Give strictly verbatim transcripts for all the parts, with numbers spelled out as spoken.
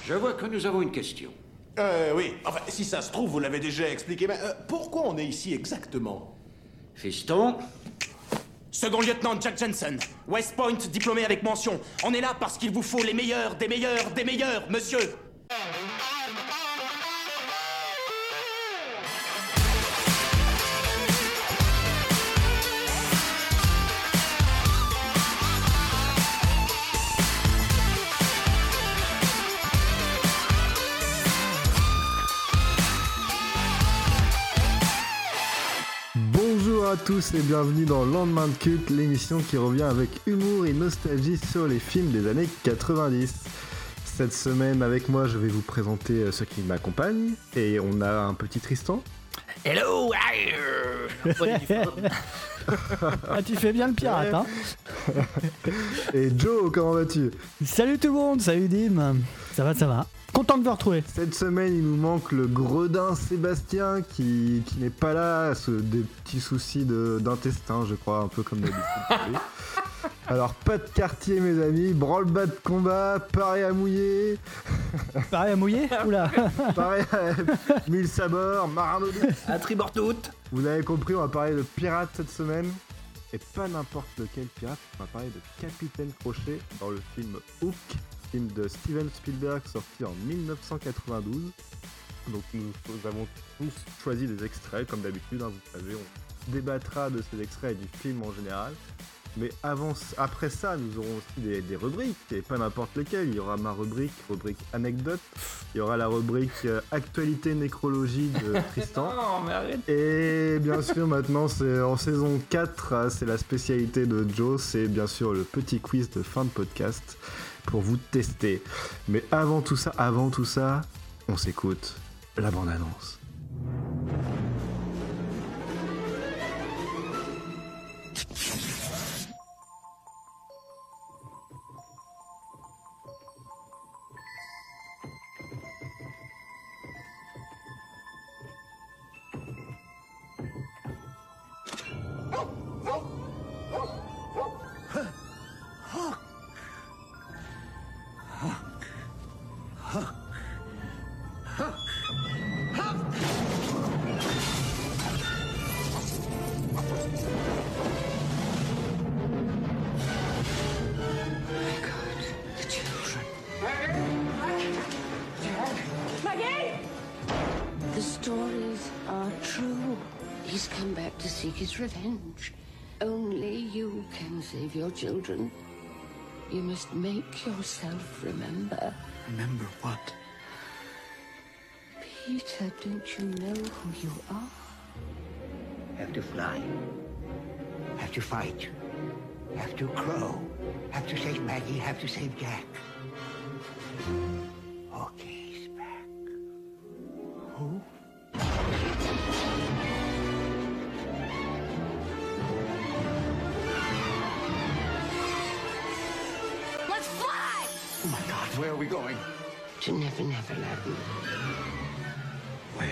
Je vois que nous avons une question. Euh, oui. Enfin, si ça se trouve, vous l'avez déjà expliqué, mais euh, pourquoi on est ici exactement? Fiston, Second lieutenant Jack Jensen, West Point, diplômé avec mention. On est là parce qu'il vous faut les meilleurs, des meilleurs, des meilleurs, monsieur. Bonjour à tous et bienvenue dans Lendemain de Culte, l'émission qui revient avec humour et nostalgie sur les films des années quatre-vingt-dix. Cette semaine avec moi je vais vous présenter ceux qui m'accompagnent et on a un petit Tristan. Hello. Ah, tu fais bien le pirate, hein. Et Joe, comment vas-tu? Salut tout le monde, salut Dim. Ça va, ça va. Content de vous retrouver. Cette semaine il nous manque le gredin Sébastien qui, qui n'est pas là, ce, des petits soucis de, d'intestin je crois, un peu comme d'habitude. Alors pas de quartier mes amis, branle-bas de combat, paré à mouiller. Pareil à mouiller. Oula. Paré à mille sabords, marano. À tribord toute. Vous avez compris, on va parler de pirates cette semaine. Et pas n'importe lequel pirate, on va parler de Capitaine Crochet dans le film Hook, film de Steven Spielberg sorti en dix-neuf cent quatre-vingt-douze. Donc nous, nous avons tous choisi des extraits, comme d'habitude, hein, vous savez, on débattra de ces extraits et du film en général. Mais avant, après ça, nous aurons aussi des, des rubriques, et pas n'importe lesquelles. Il y aura ma rubrique, rubrique anecdote. Il y aura la rubrique euh, actualité nécrologie de Tristan. Non, mais arrête. Et bien sûr, maintenant, c'est en saison quatre, hein, c'est la spécialité de Joe. C'est bien sûr le petit quiz de fin de podcast pour vous tester. Mais avant tout ça, avant tout ça, on s'écoute la bande-annonce. The stories are true. He's come back to seek his revenge. Only you can save your children. You must make yourself remember. Remember what? Peter, don't you know who you are? Have to fly. Have to fight. Have to crow. Have to save Maggie. Have to save Jack. Okay, he's back. Who? Let's fly! Oh my God, where are we going? To Never Never Land. Where?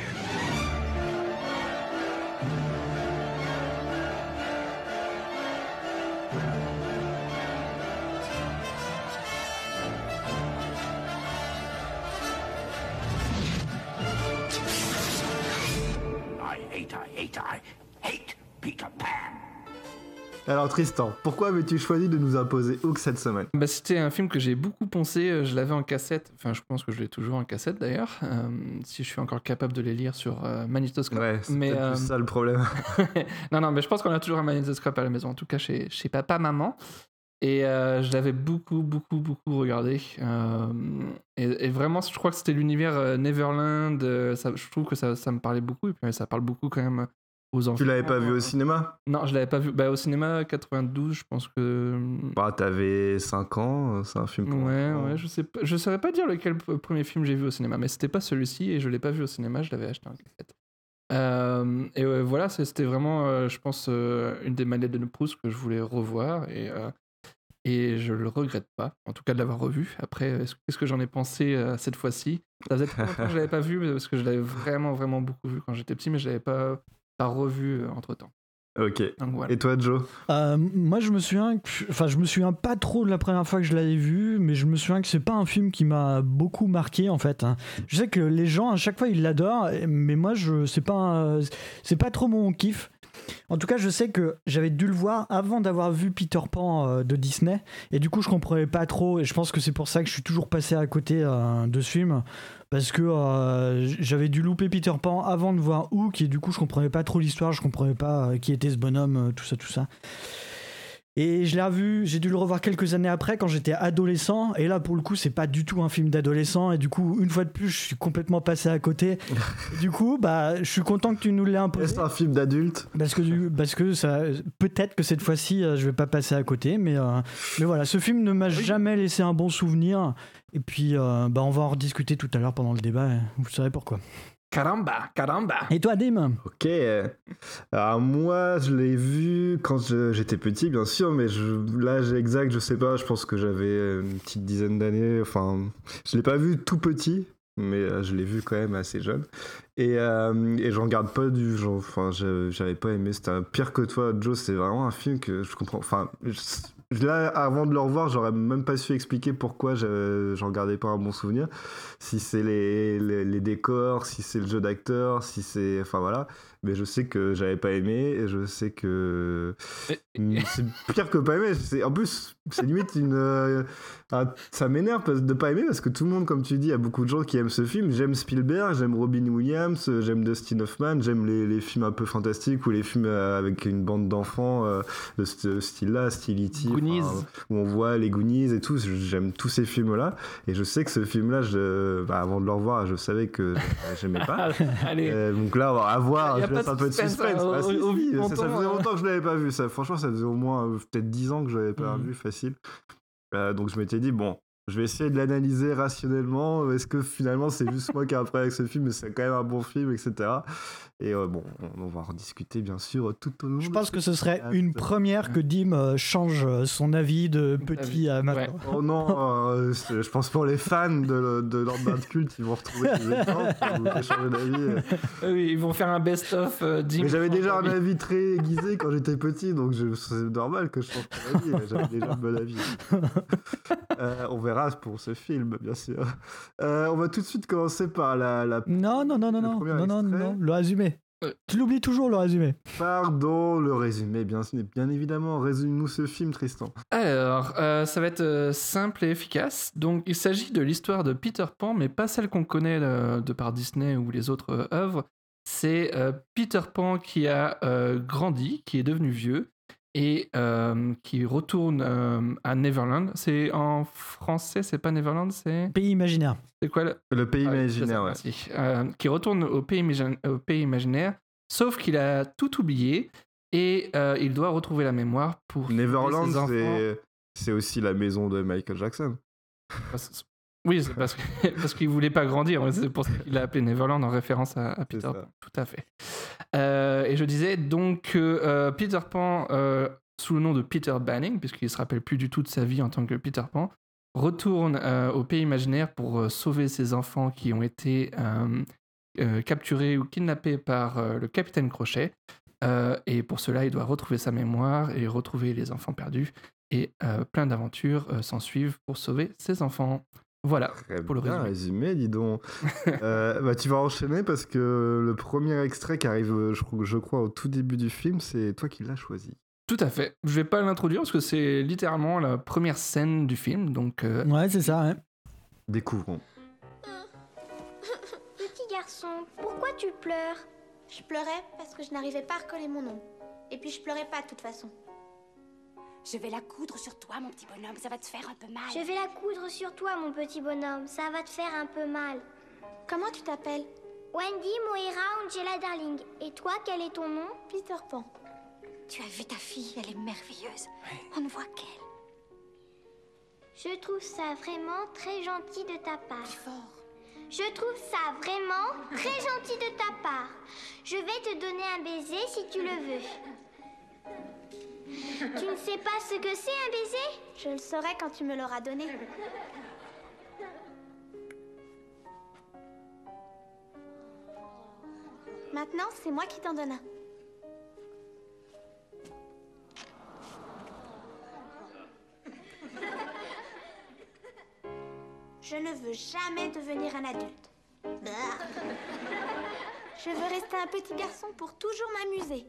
I hate, I hate, I hate Peter Pan. Alors Tristan, pourquoi avais-tu choisi de nous imposer Hook cette semaine? Bah, c'était un film que j'ai beaucoup pensé, je l'avais en cassette, enfin je pense que je l'ai toujours en cassette d'ailleurs, euh, si je suis encore capable de les lire sur euh, magnétoscope. Ouais, c'est mais, peut-être euh... plus ça le problème. non, non, mais je pense qu'on a toujours un magnétoscope à la maison, en tout cas chez, chez papa, maman. Et euh, je l'avais beaucoup, beaucoup, beaucoup regardé. Euh, et, et vraiment, je crois que c'était l'univers euh, Neverland, euh, ça, je trouve que ça, ça me parlait beaucoup, et puis ça parle beaucoup quand même aux enfants. Tu l'avais pas vu au cinéma? Non, je l'avais pas vu. Bah, au cinéma, quatre-vingt-douze, je pense que... Bah, t'avais cinq ans, c'est un film pour Ouais, enfants. ouais, je sais pas, je saurais pas dire lequel p- premier film j'ai vu au cinéma, mais c'était pas celui-ci et je l'ai pas vu au cinéma, je l'avais acheté en cassette. Euh, et euh, voilà, c'est- c'était vraiment, euh, je pense, euh, une des Madeleines de Proust que je voulais revoir et, euh, et je le regrette pas, en tout cas de l'avoir revu. Après, est-ce- qu'est-ce que j'en ai pensé euh, cette fois-ci? Ça faisait très longtemps que je l'avais pas vu parce que je l'avais vraiment, vraiment beaucoup vu quand j'étais petit, mais je l'avais pas, pas revu entre temps. Ok. Donc, voilà. Et toi, Joe? Euh, moi, je me souviens, que... enfin, je me souviens pas trop de la première fois que je l'avais vu, mais je me souviens que c'est pas un film qui m'a beaucoup marqué en fait. Je sais que les gens à chaque fois ils l'adorent, mais moi, je c'est pas, un... c'est pas trop mon kiff. En tout cas, je sais que j'avais dû le voir avant d'avoir vu Peter Pan euh, de Disney, et du coup, je comprenais pas trop, et je pense que c'est pour ça que je suis toujours passé à côté euh, de ce film, parce que euh, j'avais dû louper Peter Pan avant de voir Hook, et du coup, je comprenais pas trop l'histoire, je comprenais pas euh, qui était ce bonhomme, euh, tout ça, tout ça. Et je l'ai revu, j'ai dû le revoir quelques années après quand j'étais adolescent, et là pour le coup c'est pas du tout un film d'adolescent, et du coup une fois de plus je suis complètement passé à côté. Et du coup bah je suis content que tu nous l'aies imposé. C'est un film d'adulte. Parce que du, parce que ça peut-être que cette fois-ci euh, je vais pas passer à côté, mais euh, mais voilà, ce film ne m'a oui. jamais laissé un bon souvenir. Et puis euh, bah on va en rediscuter tout à l'heure pendant le débat, et vous savez pourquoi. Caramba, caramba. Et toi, Dim? Ok. Alors moi, je l'ai vu quand je, j'étais petit, bien sûr, mais je, l'âge exact, je sais pas. Je pense que j'avais une petite dizaine d'années. Enfin, je l'ai pas vu tout petit, mais je l'ai vu quand même assez jeune. Et, euh, et j'en garde pas du genre. Enfin, j'avais pas aimé. C'était un pire que toi, Joe. C'est vraiment un film que je comprends. Enfin. Je, Là, avant de le revoir, j'aurais même pas su expliquer pourquoi je, j'en gardais pas un bon souvenir. Si c'est les, les, les décors, si c'est le jeu d'acteur, si c'est... Enfin voilà. Mais je sais que j'avais pas aimé, et je sais que... C'est pire que pas aimé. C'est, en plus, c'est limite une... Euh, un, ça m'énerve de pas aimer, parce que tout le monde, comme tu dis, il y a beaucoup de gens qui aiment ce film. J'aime Spielberg, j'aime Robin Williams, j'aime Dustin Hoffman, j'aime les, les films un peu fantastiques, ou les films avec une bande d'enfants euh, de ce style-là, style E T, où on voit les Goonies et tout. J'aime tous ces films-là, et je sais que ce film-là, je, bah, avant de le revoir, je savais que j'aimais pas. Allez. Euh, donc là, à voir, je laisse un peu de suspense. Hein, ah, au, si, au, si, au, ça, ça faisait longtemps que je l'avais pas vu. Ça, franchement, ça faisait au moins euh, peut-être dix ans que je l'avais pas mmh. vu, facile. Euh, donc je m'étais dit, bon, je vais essayer de l'analyser rationnellement. Est-ce que finalement c'est juste moi qui ai un problème avec ce film, mais c'est quand même un bon film, et cetera. Et euh, bon, on, on va en discuter bien sûr tout au long. Je pense que ce serait une première que Dim euh, change son avis de petit à maintenant. Ouais. Oh non, euh, je pense pour les fans de, de l'ordre culte, ils vont retrouver des exemples, ils vont changer d'avis. Oui, ils vont faire un best-of euh, Dim. Mais j'avais déjà un avis très aiguisé quand j'étais petit, donc je, c'est normal que je change mon avis. J'avais déjà un bon avis. Euh, on verra pour ce film, bien sûr. Euh, on va tout de suite commencer par la... la non, non, non, non, non, non, non, non, le résumé. Tu l'oublies toujours, le résumé. Pardon, le résumé, bien, bien évidemment. Résume-nous ce film, Tristan. Alors, euh, ça va être euh, simple et efficace. Donc, il s'agit de l'histoire de Peter Pan, mais pas celle qu'on connaît euh, de par Disney ou les autres euh, œuvres. C'est euh, Peter Pan qui a euh, grandi, qui est devenu vieux, et euh, qui retourne euh, à Neverland. C'est en français, c'est pas Neverland, c'est... Pays imaginaire. C'est quoi le... Le pays ah, imaginaire, ouais. Euh, qui retourne au pays, imagine... au pays imaginaire, sauf qu'il a tout oublié, et euh, il doit retrouver la mémoire pour... Neverland, c'est... c'est aussi la maison de Michael Jackson. Oui, c'est parce, que, parce qu'il voulait pas grandir. C'est pour ça qu'il a appelé Neverland en référence à, à Peter Pan. Tout à fait. Euh, et je disais donc que euh, Peter Pan, euh, sous le nom de Peter Banning, puisqu'il se rappelle plus du tout de sa vie en tant que Peter Pan, retourne euh, au pays imaginaire pour euh, sauver ses enfants qui ont été euh, euh, capturés ou kidnappés par euh, le capitaine Crochet. Euh, et pour cela, il doit retrouver sa mémoire et retrouver les enfants perdus. Et euh, plein d'aventures euh, s'en suivent pour sauver ses enfants. Voilà, très pour le bien résumé. résumé, dis donc. euh, bah, tu vas enchaîner parce que le premier extrait qui arrive, je, je crois, au tout début du film, c'est toi qui l'as choisi. Tout à fait. Je vais pas l'introduire parce que c'est littéralement la première scène du film, donc... Euh... Ouais, c'est ça, hein. Découvrons. Petit garçon, pourquoi tu pleures? Je pleurais parce que je n'arrivais pas à recoller mon nom. Et puis je pleurais pas de toute façon. Je vais la coudre sur toi, mon petit bonhomme, ça va te faire un peu mal. Je vais la coudre sur toi, mon petit bonhomme, ça va te faire un peu mal. Comment tu t'appelles? Wendy Moira Angela Darling. Et toi, quel est ton nom? Peter Pan. Tu as vu ta fille, elle est merveilleuse. Ouais. On ne voit qu'elle. Je trouve ça vraiment très gentil de ta part. Plus fort. Je trouve ça vraiment très gentil de ta part. Je vais te donner un baiser si tu le veux. Tu ne sais pas ce que c'est un baiser? Je le saurai quand tu me l'auras donné. Maintenant, c'est moi qui t'en donne un. Je ne veux jamais devenir un adulte. Bah. Je veux rester un petit garçon pour toujours m'amuser.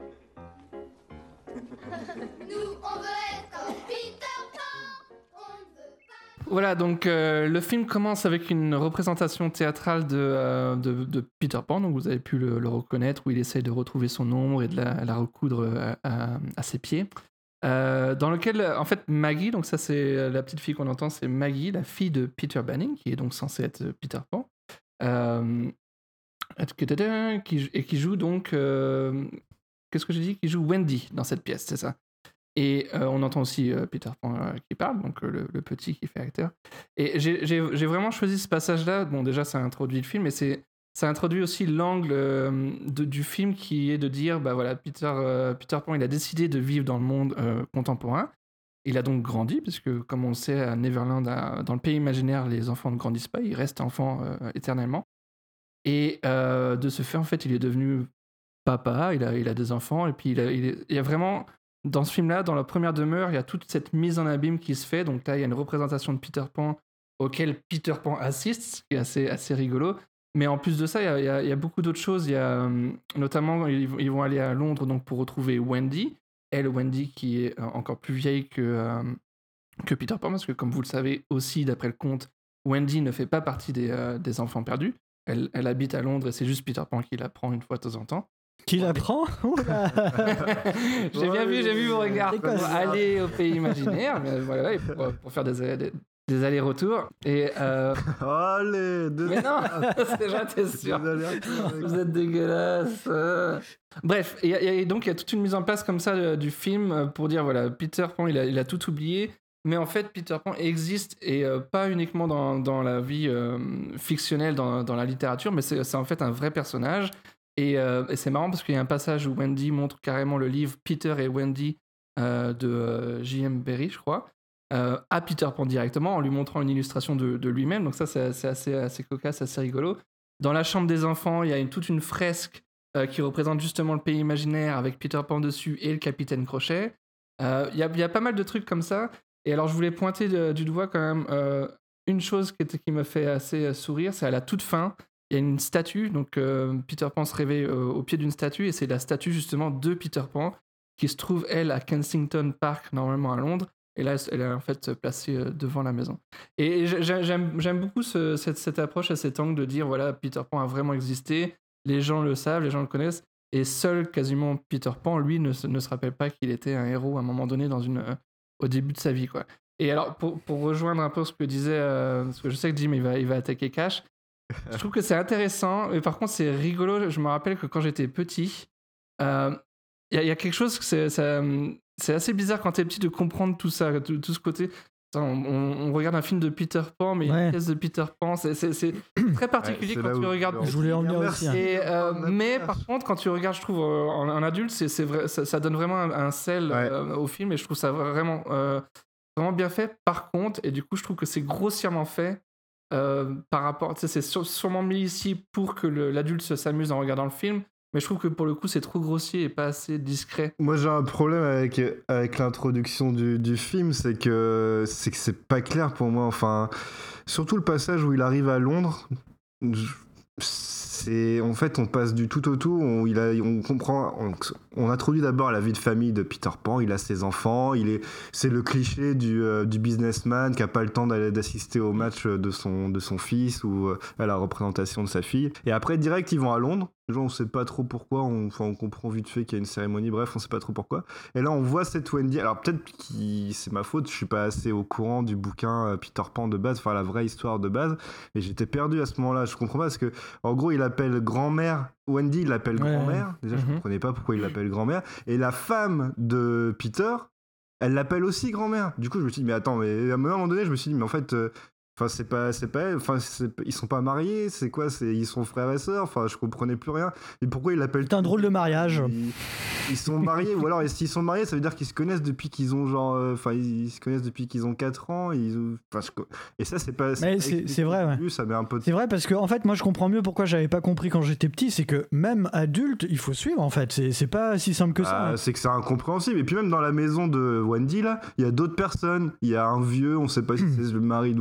Nous, on veut être comme Peter Pan. On ne veut pas... Voilà, donc euh, le film commence avec une représentation théâtrale de, euh, de, de Peter Pan, donc vous avez pu le, le reconnaître, où il essaye de retrouver son ombre et de la, la recoudre à, à, à ses pieds. Euh, dans lequel, en fait, Maggie, donc ça c'est la petite fille qu'on entend, c'est Maggie, la fille de Peter Banning, qui est donc censée être Peter Pan, euh, qui, et qui joue donc, euh, qu'est-ce que j'ai dit, qui joue Wendy dans cette pièce, c'est ça. Et euh, on entend aussi euh, Peter Pan euh, qui parle, donc euh, le, le petit qui fait acteur. Et j'ai, j'ai, j'ai vraiment choisi ce passage-là. Bon, déjà, ça introduit le film, mais c'est, ça introduit aussi l'angle euh, de, du film qui est de dire, bah voilà, Peter, euh, Peter Pan, il a décidé de vivre dans le monde euh, contemporain. Il a donc grandi, puisque comme on le sait, à Neverland, à, dans le pays imaginaire, les enfants ne grandissent pas, ils restent enfants euh, éternellement. Et euh, de ce fait, en fait, il est devenu papa, il a, il a des enfants, et puis il, a, il, est, il y a vraiment... Dans ce film-là, dans la première demeure, il y a toute cette mise en abîme qui se fait. Donc là, il y a une représentation de Peter Pan auquel Peter Pan assiste, ce qui est assez, assez rigolo. Mais en plus de ça, il y a, il y a, il y a beaucoup d'autres choses. Il y a, notamment, ils, ils vont aller à Londres donc, pour retrouver Wendy. Elle, Wendy, qui est encore plus vieille que, euh, que Peter Pan, parce que comme vous le savez aussi, d'après le conte, Wendy ne fait pas partie des, euh, des enfants perdus. Elle, elle habite à Londres et c'est juste Peter Pan qui la prend une fois de temps en temps. Qui la prend? J'ai bien vu, j'ai vu vos regards. Pour aller au pays imaginaire, mais voilà, pour, pour faire des, des, des allers-retours. Et euh... Allez, deux... Mais non, c'est déjà, t'es sûr. Vous êtes dégueulasse. Bref, et, et donc il y a toute une mise en place comme ça de, du film pour dire voilà, Peter Pan, il a, il a tout oublié. Mais en fait, Peter Pan existe, et euh, pas uniquement dans, dans la vie euh, fictionnelle, dans, dans la littérature, mais c'est, c'est en fait un vrai personnage. Et, euh, et c'est marrant parce qu'il y a un passage où Wendy montre carrément le livre Peter et Wendy euh, de euh, J M Barrie, je crois, euh, à Peter Pan directement, en lui montrant une illustration de, de lui-même. Donc ça, c'est, c'est assez, assez cocasse, assez rigolo. Dans la chambre des enfants, il y a une, toute une fresque euh, qui représente justement le pays imaginaire avec Peter Pan dessus et le capitaine Crochet. Euh, il y a, il y a pas mal de trucs comme ça. Et alors, je voulais pointer de, du doigt quand même euh, une chose qui, était, qui me fait assez sourire, c'est à la toute fin. Il y a une statue, donc euh, Peter Pan se réveille euh, au pied d'une statue, et c'est la statue justement de Peter Pan qui se trouve, elle, à Kensington Park, normalement à Londres, et là, elle est en fait placée euh, devant la maison. Et j'aime, j'aime beaucoup ce, cette, cette approche à cet angle de dire, voilà, Peter Pan a vraiment existé, les gens le savent, les gens le connaissent, et seul quasiment Peter Pan, lui, ne, ne se rappelle pas qu'il était un héros à un moment donné dans une, euh, au début de sa vie, quoi. Et alors, pour, pour rejoindre un peu ce que disait, euh, parce que je sais que Jim, il va, il va attaquer Cash, je trouve que c'est intéressant, mais par contre c'est rigolo. Je me rappelle que quand j'étais petit, il euh, y, y a quelque chose que c'est, ça, c'est assez bizarre quand t'es petit de comprendre tout ça, tout, tout ce côté. On, on, on regarde un film de Peter Pan, mais ouais. Une pièce de Peter Pan, c'est, c'est, c'est très particulier ouais, c'est quand tu regardes. Je voulais en dire aussi. Et, euh, mais par contre, quand tu regardes, je trouve en, en adulte, c'est, c'est vrai, ça, ça donne vraiment un, un sel ouais. euh, au film, et je trouve ça vraiment, euh, vraiment bien fait. Par contre, et du coup, je trouve que c'est grossièrement fait. Euh, par rapport, tu sais, c'est sur, sûrement mis ici pour que le, l'adulte se s'amuse en regardant le film, mais je trouve que pour le coup c'est trop grossier et pas assez discret. Moi j'ai un problème avec, avec l'introduction du, du film, c'est que, c'est que c'est pas clair pour moi, enfin, surtout le passage où il arrive à Londres, je, c'est, en fait on passe du tout au tout, on, il a, on comprend, on, on introduit d'abord la vie de famille de Peter Pan, il a ses enfants, il est, c'est le cliché du, euh, du businessman qui a pas le temps d'aller, d'assister au match de son, de son fils ou euh, à la représentation de sa fille, et après direct ils vont à Londres. Déjà, on sait pas trop pourquoi, on, enfin, on comprend vite fait qu'il y a une cérémonie, bref, on sait pas trop pourquoi. Et là, on voit cette Wendy, alors peut-être que c'est ma faute, je suis pas assez au courant du bouquin euh, Peter Pan de base, enfin la vraie histoire de base, mais j'étais perdu à ce moment-là, je comprends pas, parce que, en gros, il appelle grand-mère, Wendy, il l'appelle ouais. grand-mère, déjà, mm-hmm. je comprenais pas pourquoi il l'appelle grand-mère, et la femme de Peter, elle l'appelle aussi grand-mère. Du coup, je me suis dit, mais attends, mais à un moment donné, je me suis dit, mais en fait... Euh, Enfin, c'est pas, c'est pas, enfin, c'est, ils sont pas mariés, c'est quoi, c'est, ils sont frères et sœurs, enfin, je comprenais plus rien. Et pourquoi il l'appelle... C'est un drôle de mariage. Ils, ils sont mariés, ou alors, s'ils sont mariés, ça veut dire qu'ils se connaissent depuis qu'ils ont genre, enfin, euh, ils, ils se connaissent depuis qu'ils ont quatre ans, ils, enfin, je, et ça, c'est pas... C'est, Mais c'est, c'est vrai, ouais. Début, ça met un peu de... C'est vrai, parce que, en fait, moi, je comprends mieux pourquoi j'avais pas compris quand j'étais petit, c'est que même adulte, il faut suivre, en fait, c'est, c'est pas si simple que ça. Ah, hein. C'est que c'est incompréhensible, et puis même dans la maison de Wendy, là, il y a d'autres personnes, il y a un vieux, on sait pas si c'est le mari de Wendy,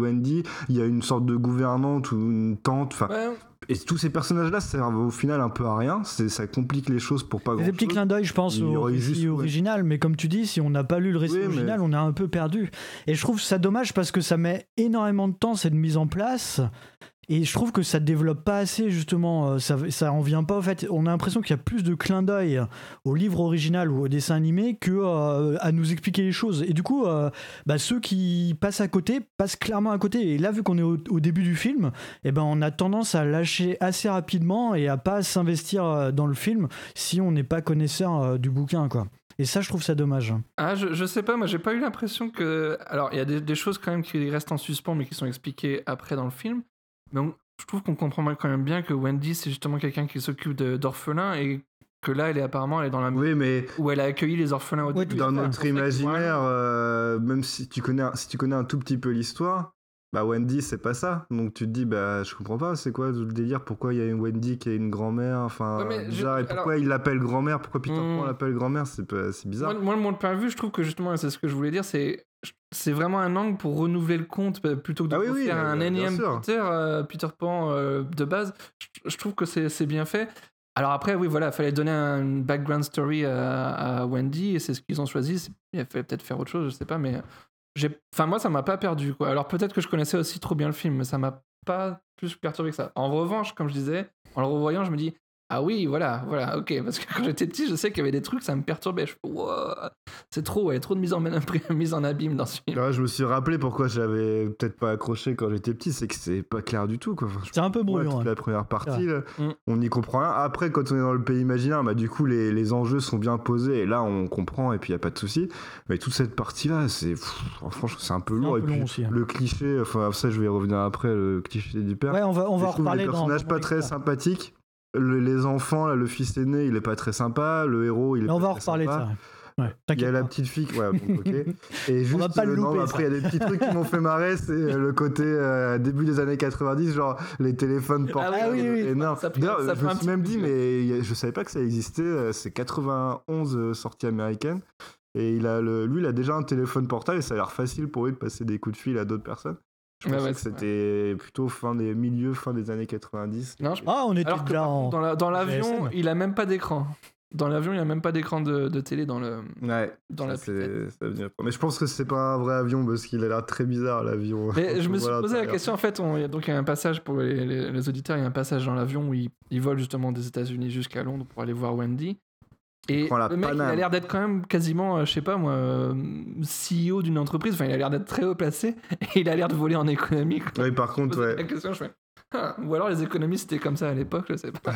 il y a une sorte de gouvernante ou une tante, enfin... Ouais. Et tous ces personnages-là servent au final un peu à rien, c'est, ça complique les choses pour pas grand-chose. Des petits clins d'œil, je pense, au récit original, mais comme tu dis, si on n'a pas lu le récit Oui, original, mais- on est un peu perdu. Et je trouve ça dommage parce que ça met énormément de temps, cette mise en place, et je trouve que ça développe pas assez, justement, euh, ça, ça en vient pas, en fait, on a l'impression qu'il y a plus de clins d'œil au livre original ou au dessin animé que euh, à nous expliquer les choses. Et du coup, euh, bah, ceux qui passent à côté, passent clairement à côté. Et là, vu qu'on est au, au début du film, eh ben, on a tendance à lâcher assez rapidement et à pas s'investir euh, dans le film si on n'est pas connaisseur euh, du bouquin, quoi. Et ça, je trouve ça dommage. Ah, je, je sais pas, moi j'ai pas eu l'impression que. Alors, il y a des, des choses quand même qui restent en suspens, mais qui sont expliquées après dans le film. Mais on- je trouve qu'on comprend quand même bien que Wendy, c'est justement quelqu'un qui s'occupe de- d'orphelins et que là, elle est apparemment elle est dans la Oui, mais où elle a accueilli les orphelins au début. dans C'est notre pour ça que- imaginaire, euh, même si tu, connais, un- si tu connais un tout petit peu l'histoire, bah Wendy, c'est pas ça. Donc tu te dis, bah je comprends pas, c'est quoi le délire, pourquoi il y a une Wendy qui est une grand-mère, enfin, Ouais, mais bizarre, je- et pourquoi alors- il l'appelle grand-mère, pourquoi Peter Hmm. Pan l'appelle grand-mère, c'est, pas- c'est bizarre. Moi, moi, de mon point de vue, je trouve que justement, c'est ce que je voulais dire, c'est c'est vraiment un angle pour renouveler le conte bah, plutôt que de Ah oui, oui, faire euh, un bien énième sûr. Peter, euh, Peter Pan euh, de base. Je, je trouve que c'est c'est bien fait. Alors après, oui, voilà, il fallait donner un background story à, à Wendy et c'est ce qu'ils ont choisi. C'est- Il fallait peut-être faire autre chose, je sais pas, mais j'ai, enfin moi, ça m'a pas perdu, quoi. Alors peut-être que je connaissais aussi trop bien le film, mais ça m'a pas plus perturbé que ça. En revanche, comme je disais, en le revoyant, je me dis. Ah oui, voilà, voilà, ok. Parce que quand j'étais petit, je sais qu'il y avait des trucs, ça me perturbait. Je fais, wow, c'est trop, ouais, trop de mise en, mise en abîme dans ce film. Là, je me suis rappelé pourquoi j'avais peut-être pas accroché quand j'étais petit, c'est que c'est pas clair du tout, quoi. Enfin, C'est un peu moi, brouillon. toute hein. la première partie, là, Mm. on n'y comprend rien. Après, quand on est dans le pays imaginaire, bah, du coup, les, les enjeux sont bien posés et là, on comprend et puis il n'y a pas de souci. Mais toute cette partie-là, c'est, pff, franchement, c'est un peu C'est lourd. un Et peu puis, long aussi, hein. le cliché, enfin, ça, je vais y revenir après, le cliché du père. Ouais, on va, on va Je en trouve reparler les dans. personnages dans pas mon très expert. sympathiques. Le- les enfants, là, le fils aîné, il est pas très sympa. Le héros, il est Mais on pas va en très reparler de sympa. ça. Ouais, Il y t'inquiète a la pas. petite fille, ouais, donc, ok. Et juste, va pas le euh, non, louper, après, ça. il y a des petits trucs qui m'ont fait marrer, c'est euh, le côté euh, début des années quatre-vingt-dix, genre les téléphones portables Ah oui, oui, oui. énormes. Ça fait- D'ailleurs, ça je fait me un suis petit même peu dit, bizarre. mais il y a- je savais pas que ça existait, euh, c'est quatre-vingt-onze euh, sortie américaine. Et il a le, lui, il a déjà un téléphone portable et ça a l'air facile pour lui de passer des coups de fil à d'autres personnes. Je Ouais, pensais ouais, que c'est c'était plutôt fin des milieux, fin des années quatre-vingt-dix. Non, je- Ah, on était Alors que déjà par en. contre, dans la- dans l'avion, G S M. il a même pas d'écran. Dans l'avion, il a même pas d'écran de, de télé dans le. Ouais, Dans ça, la c'est- ça vient pas. Mais je pense que c'est pas un vrai avion parce qu'il a l'air très bizarre l'avion. Mais je me suis Voilà, posé la l'intérieur. question, en fait, on- il y a- donc il y a un passage pour les, les- les auditeurs, il y a un passage dans l'avion où il, il vole justement des États-Unis jusqu'à Londres pour aller voir Wendy. Et prend la le mec, il a Paname. l'air d'être quand même quasiment, euh, je sais pas moi, euh, C E O d'une entreprise. Enfin, il a l'air d'être très haut placé et il a l'air de voler en économie. quoi. Oui, par Je me contre, posais ouais. la question, je fais, ah, ou alors les économies c'était comme ça à l'époque, je sais pas.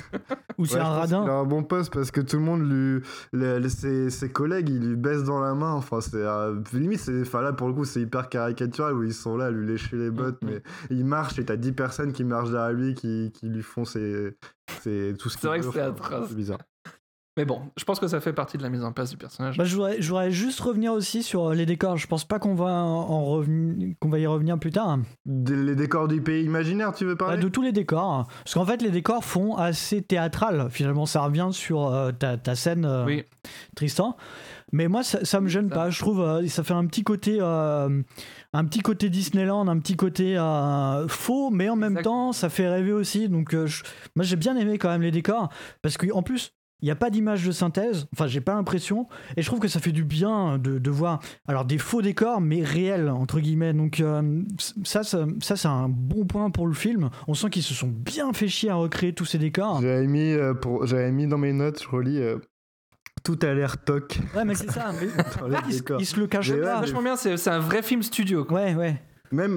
Ou c'est Ouais, un je pense radin. qu'il a un bon poste parce que tout le monde lui, le- le- ses, ses collègues, ils lui baissent dans la main. Enfin, c'est euh, limite, c'est, enfin là pour le coup, c'est hyper caricatural où ils sont là à lui lécher les bottes, Mhm. mais il marche et t'as dix personnes qui marchent derrière lui qui, qui lui font ses, ses- tout ce C'est qu'il vrai que veut. c'est Enfin, atroce. C'est bizarre. Mais bon, je pense que ça fait partie de la mise en place du personnage. Bah, je, voudrais, je voudrais juste revenir aussi sur les décors. Je pense pas qu'on va, en revenir, qu'on va y revenir plus tard. Des- les décors du pays imaginaire, tu veux Bah, parler de tous les décors. Parce qu'en fait, les décors font assez théâtral. Finalement, ça revient sur euh, ta, ta scène, euh, Oui. Tristan. Mais moi, ça, ça me gêne Ça. pas. Je trouve euh, ça fait un petit côté, euh, un petit côté Disneyland, un petit côté euh, faux, mais en même Exact. temps, ça fait rêver aussi. Donc, euh, je- moi, j'ai bien aimé quand même les décors parce qu'en plus. Il n'y a pas d'image de synthèse, enfin j'ai pas l'impression, et je trouve que ça fait du bien de, de voir alors des faux décors mais réels entre guillemets, donc euh, ça, ça, ça c'est un bon point pour le film, on sent qu'ils se sont bien fait chier à recréer tous ces décors. J'avais mis, euh, pour, j'avais mis dans mes notes, je relis, euh, tout a l'air toc. Ouais mais c'est ça, mais Dans les ils, décors. ils se le cachent Mais ouais, pas. C'est vachement bien, c'est c'est un vrai film studio. quoi. Ouais ouais. Même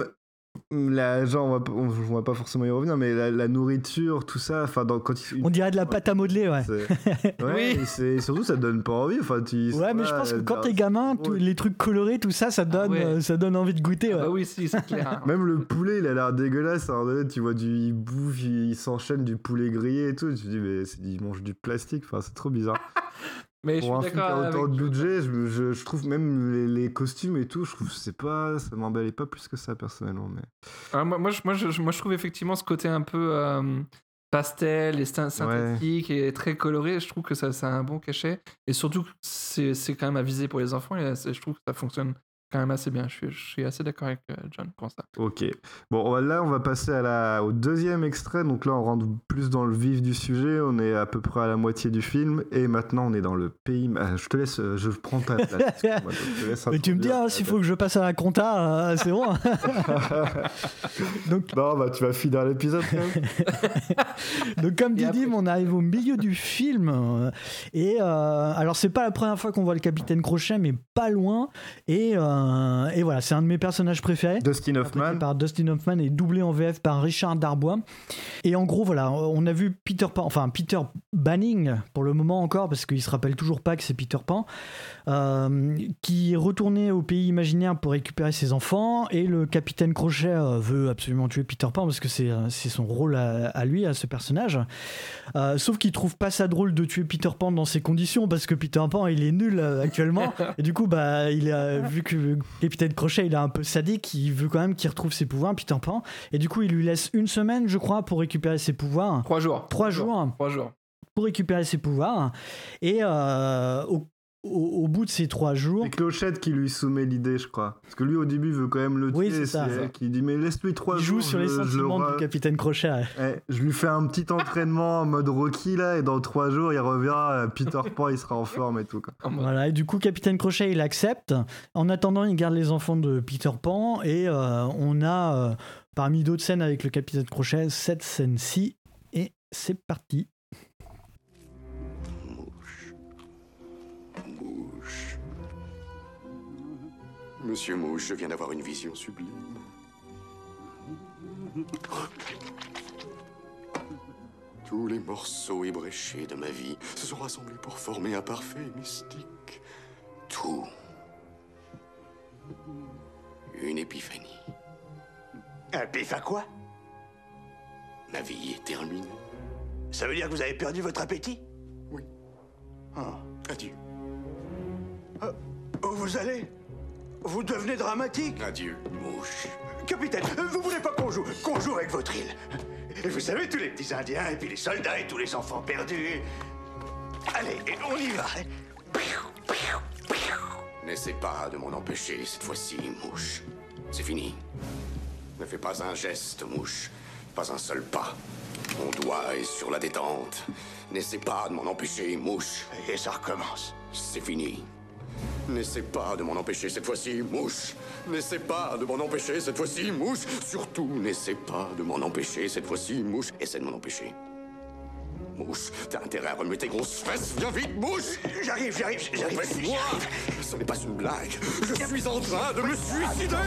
la, genre, on va, pas- on, on va pas forcément y revenir, mais la, la nourriture, tout ça, enfin, dans, quand il, On dirait de la pâte à modeler, ouais. c'est- ouais, Oui. et c'est surtout ça donne pas envie. Enfin, tu, Ouais, mais je pense que quand t'es gamin, tous les trucs colorés, tout ça, ça donne, ouais. euh, ça donne envie de goûter. Ah Ouais. bah oui, si, c'est clair. Même le poulet, il a l'air dégueulasse. À un moment donné, tu vois, du, il bouffe, il, il s'enchaîne du poulet grillé et tout. Tu te dis, mais c'est- il mange du plastique. Enfin, c'est trop bizarre. Mais je Pour un suis film qui d'accord a avec autant de toi. budget, je, je, je trouve même les, les costumes et tout, je trouve que c'est pas, ça m'emballait pas plus que ça personnellement. Mais Alors, moi, moi, je, moi, je, moi, je trouve effectivement ce côté un peu euh, pastel et syn- synthétique et très coloré, je trouve que ça, ça a un bon cachet. Et surtout, que c'est c'est quand même avisé pour les enfants et c'est- je trouve que ça fonctionne quand même assez bien. Je suis, je suis assez d'accord avec euh, John pour ça. Ok. Bon, on va- là, on va passer à la, au deuxième extrait. Donc là, on rentre plus dans le vif du sujet. On est à peu près à la moitié du film. Et maintenant, on est dans le pays. Ah, je te laisse, euh, je prends ta place. Excuse-moi, je te laisse Mais tu me dis, introduire. hein, s'il faut que je passe à la compta, euh, c'est bon. Donc, Non, bah, tu vas finir l'épisode quand même. Donc comme dit Et après- Dim, on arrive au milieu du film euh, et euh, alors c'est pas la première fois qu'on voit le Capitaine Crochet, mais pas loin. Et, euh, et voilà, c'est un de mes personnages préférés. Dustin Interprété Hoffman. par Dustin Hoffman et doublé en V F par Richard Darbois. Et en gros, voilà, on a vu Peter Pan, enfin Peter Banning pour le moment encore, parce qu'il se rappelle toujours pas que c'est Peter Pan, euh, qui est retourné au pays imaginaire pour récupérer ses enfants. Et le Capitaine Crochet euh, veut absolument tuer Peter Pan parce que c'est, euh, c'est son rôle à, à lui, à ce personnage. Euh, sauf qu'il trouve pas ça drôle de tuer Peter Pan dans ces conditions parce que Peter Pan il est nul euh, actuellement. Et du coup, bah, il a, vu que le Capitaine Crochet il est un peu sadique, il veut quand même qu'il retrouve ses pouvoirs, Peter Pan. Et du coup, il lui laisse une semaine, je crois, pour récupérer ses pouvoirs. Trois jours. Trois jours. Trois jours. Pour récupérer ses pouvoirs. Et euh, au, au, au bout de ces trois jours. C'est Clochette qui lui soumet l'idée, je crois. Parce que lui, au début, veut quand même le tuer. Oui, c'est ça. elle qui dit, mais laisse-lui trois Il jours. joue sur les je- je le sentiments re- du Capitaine Crochet. Ouais. Eh, je lui fais un petit entraînement en mode Rocky là, et dans trois jours il revient, euh, Peter Pan il sera en forme et tout quoi. Voilà, et du coup, Capitaine Crochet, il accepte. En attendant, il garde les enfants de Peter Pan. Et euh, on a, euh, parmi d'autres scènes avec le Capitaine Crochet, cette scène-ci. Et c'est parti. Mouche. Monsieur Mouche, je viens d'avoir une vision sublime. Tous les morceaux ébréchés de ma vie se sont rassemblés pour former un parfait mystique. Tout. Une épiphanie. Un pif à quoi? Ma vie est terminée. Ça veut dire que vous avez perdu votre appétit? Oui. Ah. Adieu. Euh, vous allez? Vous devenez dramatique? Adieu, Mouche. Capitaine, vous voulez pas qu'on joue, qu'on joue avec votre île? Et vous savez, tous les petits Indiens, et puis les soldats, et tous les enfants perdus. Allez, on y va. N'essaie pas de m'en empêcher cette fois-ci, Mouche. C'est fini. Ne fais pas un geste, Mouche. Pas un seul pas. Mon doigt est sur la détente. N'essaie pas de m'en empêcher, Mouche. Et ça recommence. C'est fini. N'essaie pas de m'en empêcher cette fois-ci, Mouche. N'essaie pas de m'en empêcher cette fois-ci, Mouche. Surtout, n'essaie pas de m'en empêcher cette fois-ci, Mouche. Essaie de m'en empêcher. Mouche, t'as intérêt à remuer tes grosses fesses. Viens vite, Mouche. J'arrive, j'arrive, j'arrive. Empêche-moi. Ce n'est pas une blague. Je suis en train de me suicider.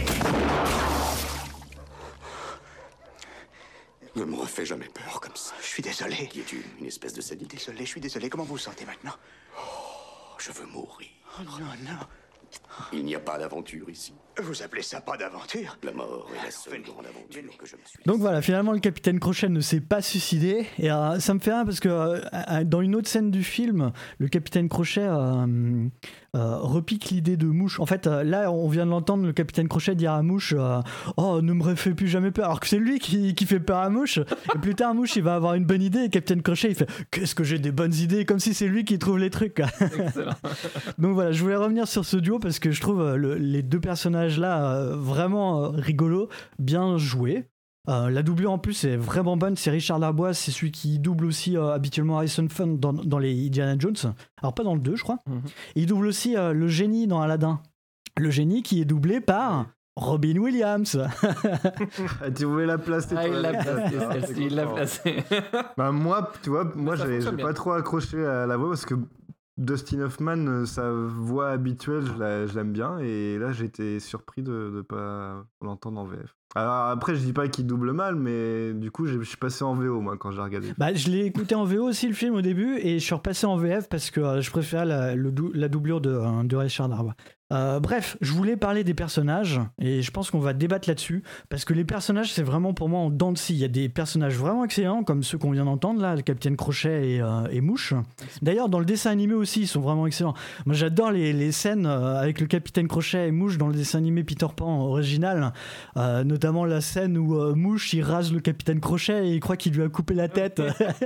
Ne me refais jamais peur comme ça. Je suis désolé. Qui es-tu? Une espèce de sadique? Désolé, je suis désolé. Comment vous vous sentez maintenant? Je veux mourir. Oh non, non. Il n'y a pas d'aventure ici. Vous appelez ça pas d'aventure? La mort est la seule grande aventure que je me suis... Donc voilà, finalement, le Capitaine Crochet ne s'est pas suicidé. Et euh, ça me fait rire parce que euh, dans une autre scène du film, le Capitaine Crochet euh, euh, repique l'idée de Mouche. En fait, euh, là, on vient de l'entendre, le Capitaine Crochet dire à Mouche euh, oh, ne me refais plus jamais peur. Alors que c'est lui qui, qui fait peur à Mouche. Et plus tard, Mouche, il va avoir une bonne idée. Et Capitaine Crochet, il fait qu'est-ce que j'ai des bonnes idées, comme si c'est lui qui trouve les trucs. Quoi. Excellent. Donc voilà, je voulais revenir sur ce duo parce que je trouve euh, le- les deux personnages là euh, vraiment euh, rigolos, bien joués. Euh, la doublure en plus est vraiment bonne, c'est Richard Darbois, c'est celui qui double aussi euh, habituellement Harrison Ford dans, dans les Indiana Jones. Alors pas dans le deux je crois. Mhm. Et il double aussi euh, le génie dans Aladdin. Le génie qui est doublé par Robin Williams. Ah, tu voulais la placer. Ah, toi, il l'a la placé, place. celle-ci, il l'a placé. Bah, moi, tu vois, moi ça j'ai fonctionne j'ai bien. pas trop accroché à la voix parce que Dustin Hoffman, euh, sa voix habituelle, je la- je l'aime bien. Et là, j'étais surpris de ne pas l'entendre en V F. Alors après, je dis pas qu'il double mal, mais du coup, j'ai- je suis passé en V O moi quand j'ai regardé. Bah, je l'ai écouté en V O aussi le film au début et je suis repassé en V F parce que euh, je préfère la, le dou- la doublure de, euh, de Richard Darbois. Euh, bref, je voulais parler des personnages et je pense qu'on va débattre là-dessus parce que les personnages, c'est vraiment pour moi en dents de scie. Il y a des personnages vraiment excellents comme ceux qu'on vient d'entendre là, le Capitaine Crochet et, euh, et Mouche. D'ailleurs, dans le dessin animé aussi, ils sont vraiment excellents. Moi, j'adore les, les scènes euh, avec le Capitaine Crochet et Mouche dans le dessin animé Peter Pan original, euh, notamment la scène où euh, Mouche il rase le capitaine Crochet et il croit qu'il lui a coupé la tête.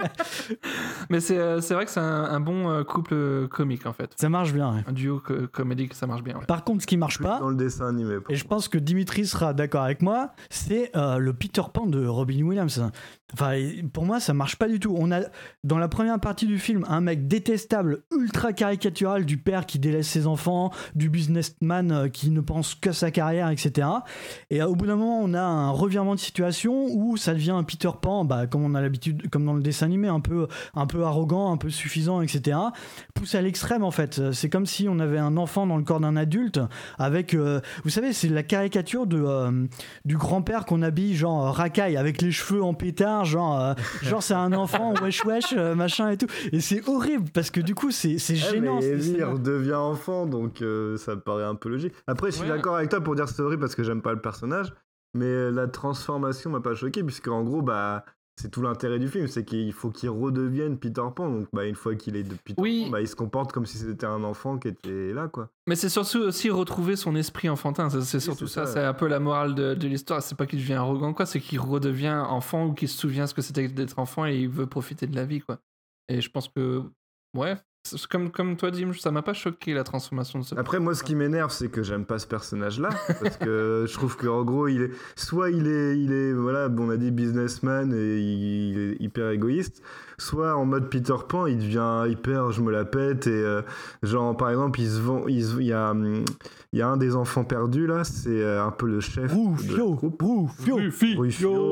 Mais c'est, euh, c'est vrai que c'est un, un bon euh, couple comique en fait. Ça marche bien. Ouais. Un duo co- comédique, ça marche bien. Ouais. Par contre, ce qui marche Plus pas, dans le dessin animé. et je pense que Dimitri sera d'accord avec moi, c'est euh, le Peter Pan de Robin Williams. Enfin, pour moi, ça marche pas du tout. On a dans la première partie du film un mec détestable, ultra caricatural, du père qui délaisse ses enfants, du businessman euh, qui ne pense qu'à sa carrière, et cetera. Et euh, au bout d'un moment, on a un revirement de situation où ça devient un Peter Pan, bah, comme on a l'habitude, comme dans le dessin animé, un peu, un peu arrogant, un peu suffisant, et cetera. Poussé à l'extrême, en fait. C'est comme si on avait un enfant dans le corps d'un adulte, avec, euh, vous savez, c'est la caricature de, euh, du grand-père qu'on habille, genre euh, racaille, avec les cheveux en pétard, genre, euh, genre c'est un enfant, wesh wesh, euh, machin et tout. Et c'est horrible, parce que du coup, c'est, c'est Ouais, gênant. mais c'est- lui, c'est- il redevient enfant, donc euh, ça me paraît un peu logique. Après, je suis Ouais. d'accord avec toi pour dire que c'est horrible parce que j'aime pas le personnage, mais la transformation m'a pas choqué, puisque en gros, bah, c'est tout l'intérêt du film, c'est qu'il faut qu'il redevienne Peter Pan. Donc, bah, une fois qu'il est de Peter Oui. Pan, bah, il se comporte comme si c'était un enfant qui était là, quoi. Mais c'est surtout aussi retrouver son esprit enfantin. C'est, c'est surtout c'est ça. ça. C'est un peu la morale de, de l'histoire. C'est pas qu'il devient arrogant, quoi. C'est qu'il redevient enfant ou qu'il se souvient ce que c'était d'être enfant et il veut profiter de la vie, quoi. Et je pense que, ouais, c'est comme, comme toi, Dim, ça m'a pas choqué la transformation de ce. Après, moi, ce qui m'énerve, c'est que j'aime pas ce personnage-là, parce que je trouve qu'en gros, il est, soit il est, il est, voilà, bon, on a dit businessman et il, il est hyper égoïste, soit en mode Peter Pan, il devient hyper, je me la pète et euh, genre, par exemple, il se vend, il, se- il y a, hum, il y a un des enfants perdus là, c'est euh, un peu le chef. Rufio, Rufio, Rufio,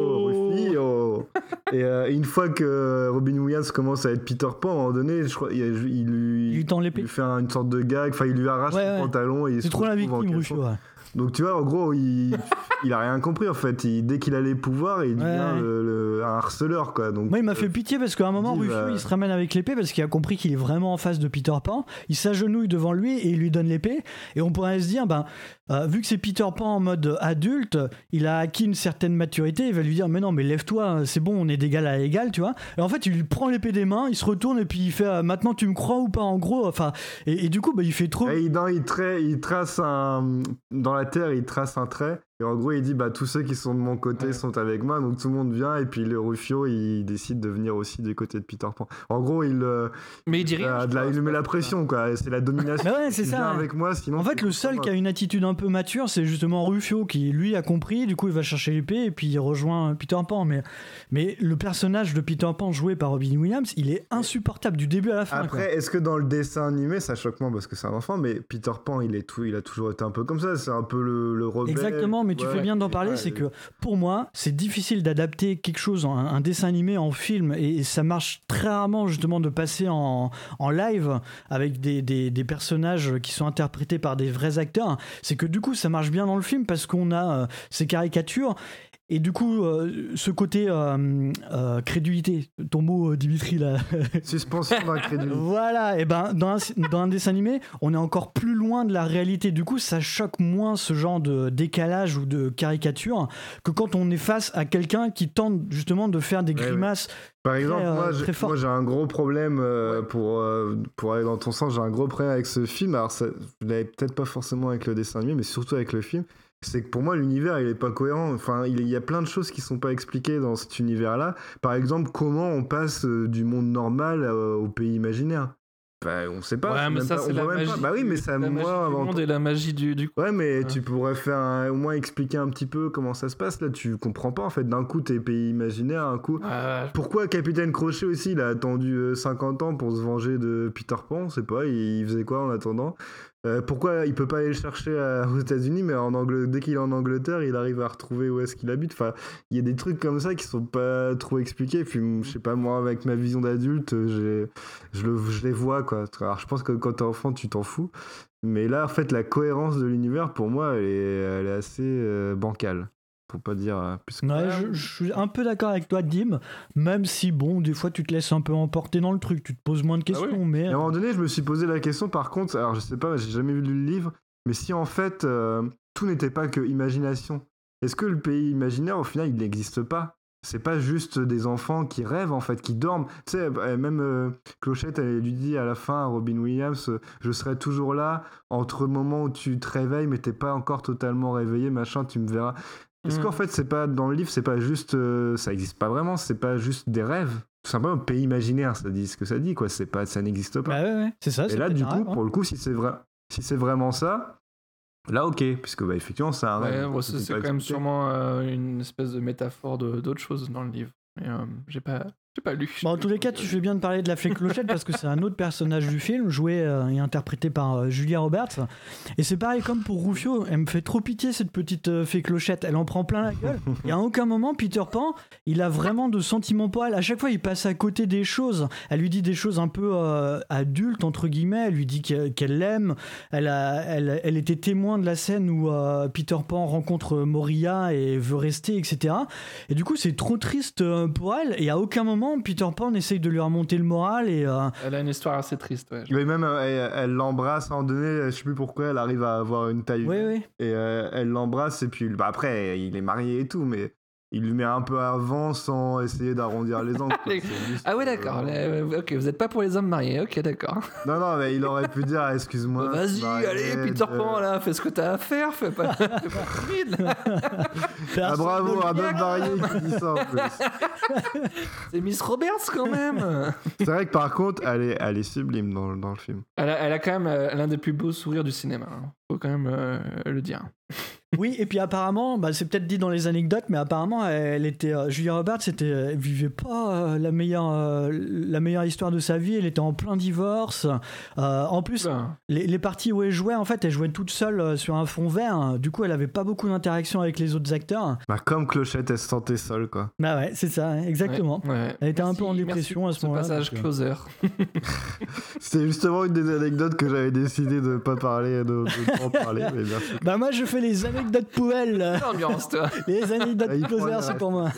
Rufio. Et euh, une fois que Robin Williams commence à être Peter Pan, à un moment donné, je crois, il, il lui, Il lui tend l'épée. il lui fait un- une sorte de gag, enfin, il lui arrache Ouais, son ouais. pantalon et il C'est se trop la retrouve en victime, caleçon. Rufio. Ouais. Donc tu vois, en gros, il, il a rien compris en fait. Il- dès qu'il a les pouvoirs, il devient Ouais. le- le- un harceleur, quoi. Donc, Moi, il m'a euh, fait pitié parce qu'à un moment, dis, Rufio, bah- il se ramène avec l'épée parce qu'il a compris qu'il est vraiment en face de Peter Pan. Il s'agenouille devant lui et il lui donne l'épée. Et on pourrait se dire, ben, euh, vu que c'est Peter Pan en mode adulte, il a acquis une certaine maturité. Il va lui dire, mais non, mais lève-toi, c'est bon, on est d'égal à égal, tu vois. Et en fait, il lui prend l'épée des mains, il se retourne et puis il fait, euh, maintenant tu me crois ou pas, en gros. Enfin, et, et du coup, bah, il fait trop. Et il, non, il, tra- il trace un. Dans la terre, il trace un trait. Et en gros, il dit bah, tous ceux qui sont de mon côté Ouais. sont avec moi. Donc tout le monde vient. Et puis le Rufio, il décide de venir aussi du côté de Peter Pan. En gros, il. euh, Mais il dit rien. a je de la- crois, il lui c'est met pas- la pression, quoi. C'est la domination. Mais ouais, c'est Tu ça. viens avec moi, sinon. En fait, tu le comprends seul pas. qui a une attitude un peu mature, c'est justement Rufio qui, lui, a compris. Du coup, il va chercher l'épée et puis il rejoint Peter Pan. Mais, mais le personnage de Peter Pan joué par Robin Williams, il est insupportable du début à la fin. Après, est-ce que dans le dessin animé, ça choque moins parce que c'est un enfant, mais Peter Pan, il, est tout, il a toujours été un peu comme ça. C'est un peu le, le rebelle. Exactement, mais tu Ouais. fais bien d'en parler, Ouais, c'est et- que pour moi, c'est difficile d'adapter quelque chose, en, un dessin animé en film, et, et ça marche très rarement justement de passer en, en live avec des, des, des personnages qui sont interprétés par des vrais acteurs. C'est que du coup, ça marche bien dans le film parce qu'on a euh, ces caricatures. Et du coup, euh, ce côté euh, euh, crédulité, ton mot, euh, Dimitri, là. Suspension d'incrédulité. Voilà, et ben dans un, dans un dessin animé, on est encore plus loin de la réalité. Du coup, ça choque moins ce genre de décalage ou de caricature que quand on est face à quelqu'un qui tente justement de faire des Ouais, grimaces. Par exemple, très, euh, moi, j'ai, très fortes. moi, j'ai un gros problème euh, pour, euh, pour aller dans ton sens. J'ai un gros problème avec ce film. Alors, ça, je l'avais peut-être pas forcément avec le dessin animé, mais surtout avec le film. C'est que pour moi, l'univers, il est pas cohérent. Enfin, il y a plein de choses qui sont pas expliquées dans cet univers-là. Par exemple, comment on passe euh, du monde normal euh, au pays imaginaire. Bah, on sait pas. Ouais, c'est mais même ça, pas- c'est on la voit même magie. pas. Bah oui, mais du- ça, la magie moi, du avant- monde et la magie du. du... Ouais, mais Ouais. tu pourrais faire un- au moins expliquer un petit peu comment ça se passe. Là, tu comprends pas en fait. D'un coup, t'es pays imaginaire, un coup. Ah, Pourquoi Capitaine Crochet aussi, il a attendu euh, cinquante ans pour se venger de Peter Pan? On sait pas, il, il faisait quoi en attendant? Euh, pourquoi il peut pas aller le chercher à- aux États-Unis, mais en Angl- dès qu'il est en Angleterre, il arrive à retrouver où est-ce qu'il habite? Enfin, il y a des trucs comme ça qui sont pas trop expliqués. Puis, je sais pas, moi, avec ma vision d'adulte, j'ai- je, le, je les vois, quoi. Alors, je pense que quand t'es enfant, tu t'en fous. Mais là, en fait, la cohérence de l'univers, pour moi, elle est, elle est assez euh, bancale. Pour pas dire euh, plus que Ouais, je, je suis un peu d'accord avec toi, Dim, même si, bon, des fois, tu te laisses un peu emporter dans le truc, tu te poses moins de questions, oui. mais... Et à un moment donné, je me suis posé la question, par contre, alors je sais pas, j'ai jamais lu le livre, mais si en fait, euh, tout n'était pas que imagination, est-ce que le pays imaginaire, au final, il n'existe pas? C'est pas juste des enfants qui rêvent, en fait, qui dorment. Tu sais, euh, même euh, Clochette, elle lui dit à la fin à Robin Williams, euh, je serai toujours là, entre le moment où tu te réveilles, mais t'es pas encore totalement réveillé, machin, tu me verras. Est-ce Mm. qu'en fait, c'est pas dans le livre, c'est pas juste, euh, ça existe pas vraiment, c'est pas juste des rêves, tout simplement un pays imaginaire, ça dit ce que ça dit, quoi. C'est pas, ça n'existe pas. Bah ouais, ouais, c'est ça. Et c'est là, peut-être du un coup, rêve, hein. pour le coup, si c'est vrai, si c'est vraiment ça, là, ok, puisque bah effectivement, c'est un Ouais, rêve. bon, Tu c'est peux c'est pas quand même expliquer. sûrement euh, une espèce de métaphore de- d'autre chose dans le livre. Mais euh, j'ai pas, j'ai pas lu. Bon, en tous les cas, tu fais bien de parler de la fée Clochette parce que c'est un autre personnage du film, joué euh, et interprété par euh, Julia Roberts. Et c'est pareil comme pour Rufio, elle me fait trop pitié cette petite euh, fée Clochette. Elle en prend plein la gueule. Et à aucun moment, Peter Pan, il a vraiment de sentiments pour elle. À chaque fois, il passe à côté des choses. Elle lui dit des choses un peu euh, adultes, entre guillemets. Elle lui dit qu'elle qu'elle l'aime. Elle, a- elle, elle était témoin de la scène où euh, Peter Pan rencontre Moria et veut rester, et cetera. Et du coup, c'est trop triste euh, pour elle. Et à aucun moment, Peter Pan essaye de lui remonter le moral. Et euh, Elle a une histoire assez triste, ouais. Mais même, euh, elle elle l'embrasse à un moment donné, je sais plus pourquoi, elle arrive à avoir une taille. Oui, oui. Et euh, elle l'embrasse, et puis bah, après, il est marié et tout, mais il lui met un peu avant sans essayer d'arrondir les angles. quoi. Les- C'est juste, Ah ouais, euh, d'accord. vraiment- les- Ok, vous êtes pas pour les hommes mariés. Ok, d'accord. Non, non, mais il aurait pu dire, excuse-moi. Bah, Vas-y, Mariette, allez, Peter euh, Pan, là, fais ce que t'as à faire. Fais pas, fais pas timide, là. Ah, bravo, un homme Zodiac. marié qui dit ça en plus. C'est Miss Roberts quand même. C'est vrai que par contre, elle est, elle est sublime dans, dans le film. Elle a, elle a quand même euh, l'un des plus beaux sourires du cinéma. hein. Faut quand même euh, le dire. oui, et puis apparemment, bah, c'est peut-être dit dans les anecdotes, mais apparemment, elle était, euh, Julia Roberts, c'était, elle vivait pas euh, la meilleure, euh, la meilleure histoire de sa vie. Elle était en plein divorce. Euh, en plus, Oula. les, les parties où elle jouait, en fait, elle jouait toute seule euh, sur un fond vert. Du coup, elle avait pas beaucoup d'interaction avec les autres acteurs. Bah, comme Clochette, elle se sentait seule, quoi. Bah ouais, c'est ça, exactement. Ouais, ouais. Elle était un Merci- peu en merci dépression pour à ce ce moment-là. passage donc, euh, closer. C'était justement une des anecdotes que j'avais décidé de pas parler, de, de pas en parler, mais merci. Bah moi, je fais les anecdotes pour elle. L'ambiance, toi. Les anecdotes Ah, il closer, prend c'est la pour moi.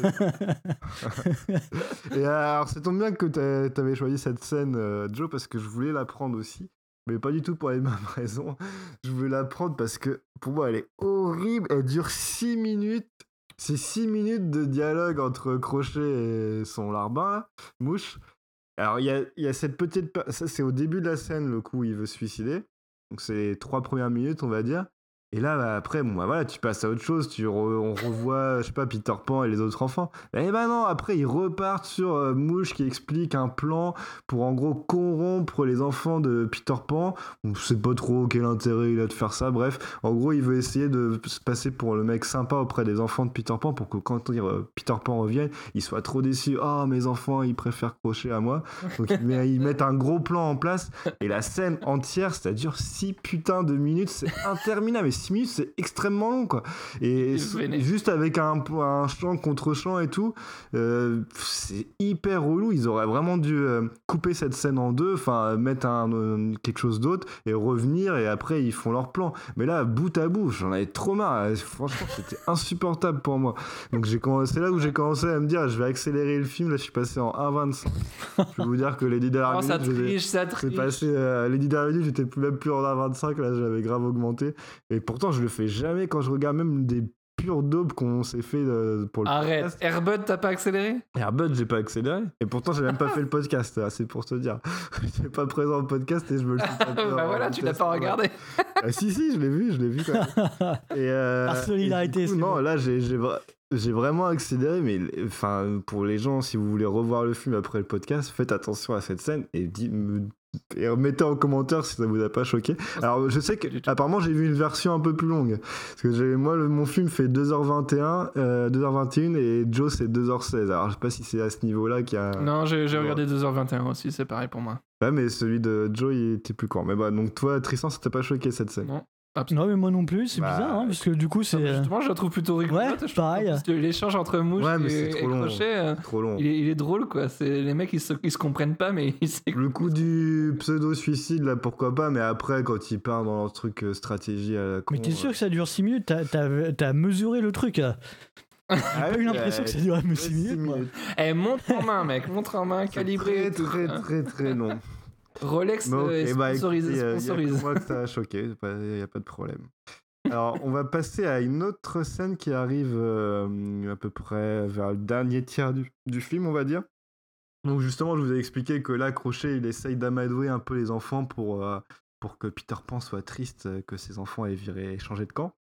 Et alors, ça tombe bien que t'a- t'avais choisi cette scène, euh, Joe, parce que je voulais la prendre aussi. Mais pas du tout pour les mêmes raisons. Je voulais la prendre parce que pour moi, elle est horrible. Elle dure six minutes. C'est six minutes de dialogue entre Crochet et son larbin, là, Mouche. Alors, il y a, il y a cette petite. pa- Ça, c'est au début de la scène, le coup où il veut se suicider. Donc, c'est les trois premières minutes, on va dire. Et là, bah, après, bon, bah, voilà, tu passes à autre chose. Tu re- on revoit, je sais pas, Peter Pan et les autres enfants. Et ben non, après, ils repartent sur euh, Mouche qui explique un plan pour, en gros, corrompre les enfants de Peter Pan. On sait pas trop quel intérêt il a de faire ça. Bref, en gros, il veut essayer de se passer pour le mec sympa auprès des enfants de Peter Pan pour que quand euh, Peter Pan revienne, ils soient trop déçus. Oh, mes enfants, ils préfèrent Crochet à moi. Donc, ils, met- ils mettent un gros plan en place. Et la scène entière, ça dure six putains de minutes. C'est interminable. Mais six minutes, c'est extrêmement long, quoi. Et Il s- vénère. juste avec un, un chant contre chant et tout, euh, c'est hyper relou. Ils auraient vraiment dû euh, couper cette scène en deux, enfin mettre un, euh, quelque chose d'autre et revenir, et après ils font leur plan. Mais là, bout à bout, j'en avais trop marre. Euh, Franchement, c'était insupportable pour moi. Donc j'ai commencé, c'est là où j'ai commencé à me dire, je vais accélérer le film. Là, je suis passé en un vingt-cinq. Je vais vous dire que les dix dernières Oh, ça minutes, je les ai- triche, ça c'est triche. passé, euh, les dix dernières minutes, j'étais plus- même plus en un vingt-cinq, là j'avais grave augmenté. Et pourtant, je le fais jamais quand je regarde même des pures daubes qu'on s'est fait euh, pour le Arrête. podcast. Airbud, t'as pas accéléré? Airbud, j'ai pas accéléré. Et pourtant, j'ai même pas fait le podcast, là, c'est pour te dire. J'étais pas présent au podcast et je me le suis tapé Bah en voilà, tu l'as vitesse pas normale. regardé. Ah, si, si, je l'ai vu, je l'ai vu quand même. Et, euh, Par solidarité, et du coup, c'est non, bon. là, j'ai, j'ai, vra- j'ai vraiment accéléré, mais enfin, pour les gens, si vous voulez revoir le film après le podcast, faites attention à cette scène et, dis- me- et mettez en commentaire si ça vous a pas choqué. Alors, je sais que, apparemment, j'ai vu une version un peu plus longue. Parce que j'ai, moi, le- mon film fait deux heures vingt et un, euh, deux heures vingt et un et Joe, c'est deux heures seize. Alors, je sais pas si c'est à ce niveau-là qu'il y a. Non, j'ai j'ai regardé deux heures vingt et un aussi, c'est pareil pour moi. Ouais, mais celui de Joe, il était plus court. Mais bah, donc, toi, Tristan, ça t'a pas choqué cette scène? Non. Non, mais moi non plus, c'est Bah, bizarre, hein, parce que du coup, c'est. euh, Justement, je la trouve plutôt rigolote. Ouais, je trouve pareil. qu'en plus, l'échange entre Mouche Ouais, mais et, c'est et trop long. Crochet, euh, Trop long. il, est, il est drôle, quoi. C'est, les mecs, ils se, ils se comprennent pas, mais ils s'écoutent. Le coup du pseudo-suicide, là, pourquoi pas, mais après, quand ils partent dans leur truc euh, stratégie à la con. Mais t'es sûr euh, que ça dure six minutes? T'as, t'as- t'as mesuré le truc? J'ai ah pas oui, eu l'impression euh, que ça durait ouais, six six minutes. moi. minutes. Eh, montre en main, mec, montre en main, C'est calibré. et très, tout, très, hein. très, très long. Rolex Bon, ok, euh, bah, sponsorise. écoutez, euh, y a sponsorise. que moi que ça a choqué, il n'y a pas de problème. Alors, on va passer à une autre scène qui arrive euh, à peu près vers le dernier tiers du, du film, on va dire. Donc, justement, je vous ai expliqué que là, Crochet, il essaye d'amadouer un peu les enfants pour, euh, pour que Peter Pan soit triste que ses enfants aient viré, changé de camp.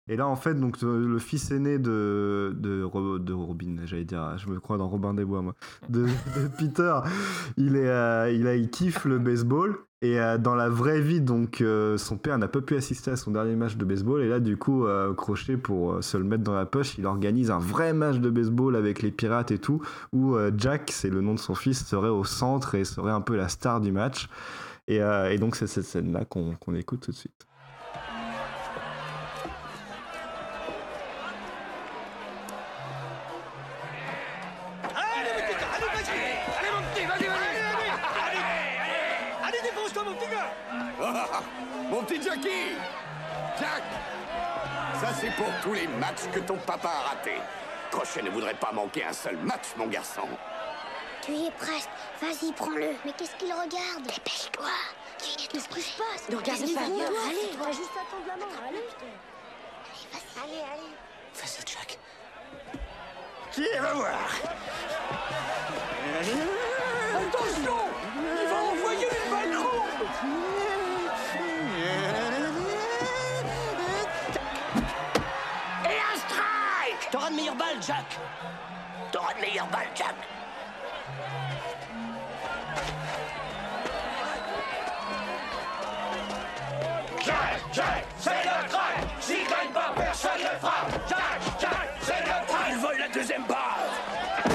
Et là, en fait, donc le fils aîné de, de, de Robin, j'allais dire, je me crois dans Robin des Bois, moi, de, de Peter, il, est, euh, il, a, il kiffe le baseball. Et euh, dans la vraie vie, donc, euh, son père n'a pas pu assister à son dernier match de baseball. Et là, du coup, euh, Crochet, pour euh, se le mettre dans la poche, il organise un vrai match de baseball avec les pirates et tout, où euh, Jack, c'est le nom de son fils, serait au centre et serait un peu la star du match. Et, euh, et donc, c'est cette scène-là qu'on, qu'on écoute tout de suite. Mon petit Jackie! Jack! Ça, c'est pour tous les matchs que ton papa a ratés. Crochet ne voudrait pas manquer un seul match, mon garçon. Tu y es presque. Vas-y, prends-le. Mais qu'est-ce qu'il regarde? Dépêche-toi. Qu'est-ce qui se passe? Ne regarde pas. Allez, tu vas juste attendre la main. Allez, vas-y. Allez, allez. Vas-y, Jack. Qui va voir? Attention! Il va envoyer une balle ronde! Et un strike! T'auras de meilleures balles, Jack! T'auras de meilleures balles, Jack! Jack, Jack, c'est le track! S'il gagne pas, personne ne frappe! Jack, Jack, c'est le track! Il vole la deuxième base!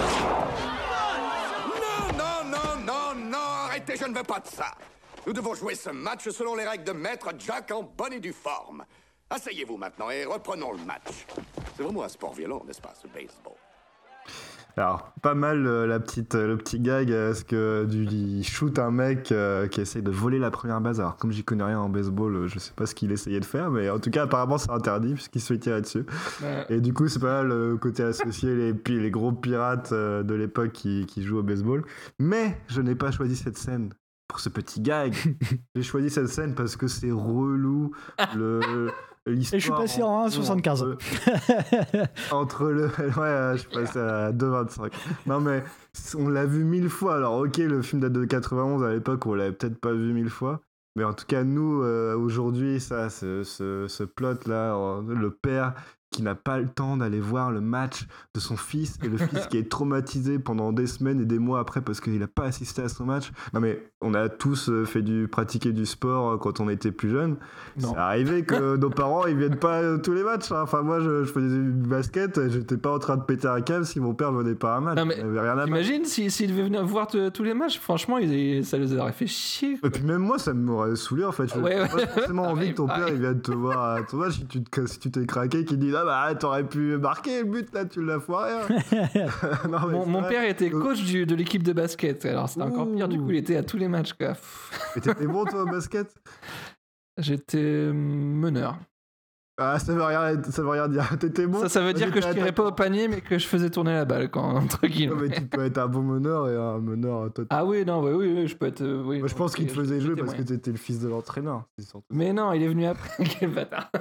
Non, non, non, non, non! Arrêtez, je ne veux pas de ça! Nous devons jouer ce match selon les règles de maître Jack en bonne et due forme. Asseyez-vous maintenant et reprenons le match. C'est vraiment un sport violent, n'est-ce pas, ce baseball? Alors, pas mal euh, la petite, euh, le petit gag, euh, parce que du, il shoot un mec euh, qui essaye de voler la première base. Alors, comme j'y connais rien en baseball, euh, je sais pas ce qu'il essayait de faire, mais en tout cas, apparemment, c'est interdit, puisqu'il se fait tirer dessus. Ouais. Et du coup, c'est pas mal le côté associé, les, les gros pirates euh, de l'époque qui, qui jouent au baseball. Mais je n'ai pas choisi cette scène pour ce petit gag. J'ai choisi cette scène parce que c'est relou. Le... Et je suis passé en un virgule soixante-quinze. Entre, entre le. Ouais, je suis passé à deux virgule vingt-cinq. Non, mais on l'a vu mille fois. Alors, ok, le film date de quatre-vingt-onze. À l'époque, on l'avait peut-être pas vu mille fois. Mais en tout cas, nous, euh, aujourd'hui, ça, ce, ce, ce plot-là, le père qui n'a pas le temps d'aller voir le match de son fils et le fils qui est traumatisé pendant des semaines et des mois après parce qu'il n'a pas assisté à son match. Non mais on a tous fait du pratiquer du sport quand on était plus jeune. C'est arrivé que nos parents ils viennent pas tous les matchs. Hein. Enfin moi je, je faisais du basket, et j'étais pas en train de péter un câble si mon père venait pas à un match. Non, mais rien à t'imagines s'il si, devait venir voir t- tous les matchs. Franchement il, ça les aurait fait chier. Quoi. Et puis même moi ça m'aurait saoulé en fait. Je ouais, n'ai ouais. pas forcément envie que ton père il vienne te voir à ton match si tu, te, si tu t'es craqué qu'il dit ah bah t'aurais pu marquer le but là, tu l'as foiré. Hein. non, mon mon père était coach du, de l'équipe de basket, alors c'était encore pire, du coup il était à tous les matchs quoi. Et t'étais bon toi au basket? J'étais meneur. Ah, ça veut rien, ça veut rien dire. T'étais bon. Ça, ça veut dire que je tirais pas au panier, mais que je faisais tourner la balle, quand, entre guillemets. Non, mais tu peux être un bon meneur et un meneur total. Ah oui, non, bah oui, oui, je peux être. Euh, oui, Moi, je pense qu'il te faisait jouer parce moyen. que t'étais le fils de l'entraîneur. Mais non, il est venu après. Quel bâtard.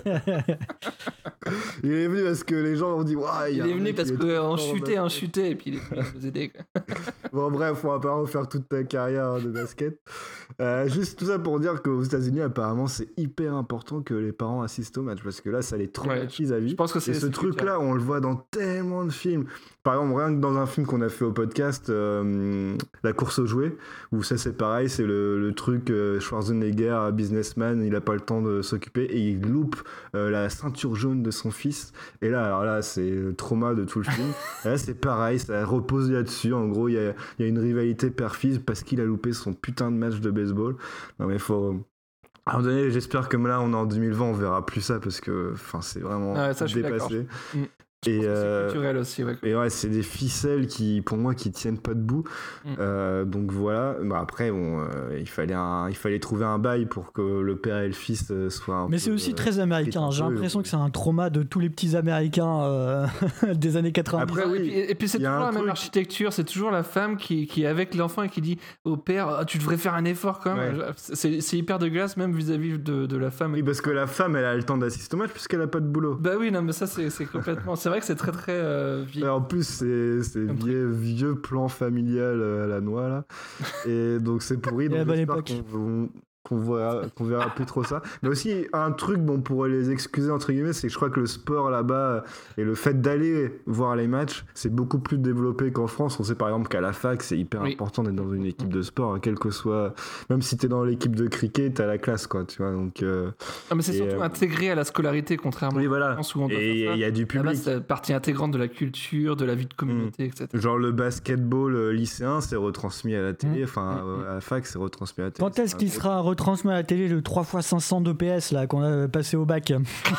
Il est venu parce que les gens ont dit ouais, il, il est venu parce qu'on chutait, on chutait, et puis il est venu nous aider. Quoi. Bon, bref, on va pas refaire toute ta carrière de basket. Euh, juste tout ça pour dire qu'aux États-Unis, apparemment, c'est hyper important que les parents assistent au match parce que là, ça les traumatise ouais, à vie. Je pense que c'est et ce truc-là, on le voit dans tellement de films. Par exemple, rien que dans un film qu'on a fait au podcast, euh, La course aux jouets, où ça c'est pareil, c'est le, le truc euh, Schwarzenegger, businessman, il a pas le temps de s'occuper et il loupe euh, la ceinture jaune de son fils. Et là, alors là, c'est le trauma de tout le film. Et là, c'est pareil, ça repose là-dessus. En gros, il y a, y a une rivalité père-fils parce qu'il a loupé son putain de match de baseball. Non mais faut... À un moment donné, j'espère que là, on est en deux mille vingt, on verra plus ça parce que c'est vraiment ouais, ça, dépassé. Je et euh, c'est culturel aussi. Ouais. Et ouais, c'est des ficelles qui, pour moi, qui tiennent pas debout. Mm. Euh, donc voilà. Bah après, bon, euh, il fallait un, il fallait trouver un bail pour que le père et le fils soient. Un Mais peu, c'est aussi euh, très américain. J'ai l'impression euh, que c'est un trauma de tous les petits Américains euh, des années quatre-vingt-dix. Après, oui. Et puis, et puis c'est toujours la truc. Même architecture. C'est toujours la femme qui, qui est avec l'enfant et qui dit au père, ah, tu devrais faire un effort quand même. Ouais. C'est, c'est hyper dégueulasse même vis-à-vis de, de la femme. Oui, parce que la femme, elle a le temps d'assister au match puisqu'elle a pas de boulot. Bah oui, non, mais ça c'est, c'est complètement. C'est vrai que c'est très très. Euh, en plus c'est, c'est vieux, vieux plan familial à la noix là et donc c'est pourri donc j'espère qu'on, qu'on verra, qu'on verra plus trop ça. Mais aussi, un truc dont on pourrait les excuser, entre guillemets, c'est que je crois que le sport là-bas et le fait d'aller voir les matchs, c'est beaucoup plus développé qu'en France. On sait par exemple qu'à la fac, c'est hyper oui. important d'être dans une équipe de sport, hein, quel que soit. Même si t'es dans l'équipe de cricket, t'as la classe, quoi, tu vois. Donc, euh... ah, mais c'est surtout euh... intégré à la scolarité, contrairement oui, voilà. à France où on doit et il y a du public. Là-bas, c'est partie intégrante de la culture, de la vie de communauté, mmh. et cetera. Genre le basketball lycéen, c'est retransmis à la télé, enfin mmh. à la fac, c'est retransmis à la télé. Quand est-ce qu'il sera retransmis à la télé le trois fois cinq cents d'E P S là qu'on a passé au bac?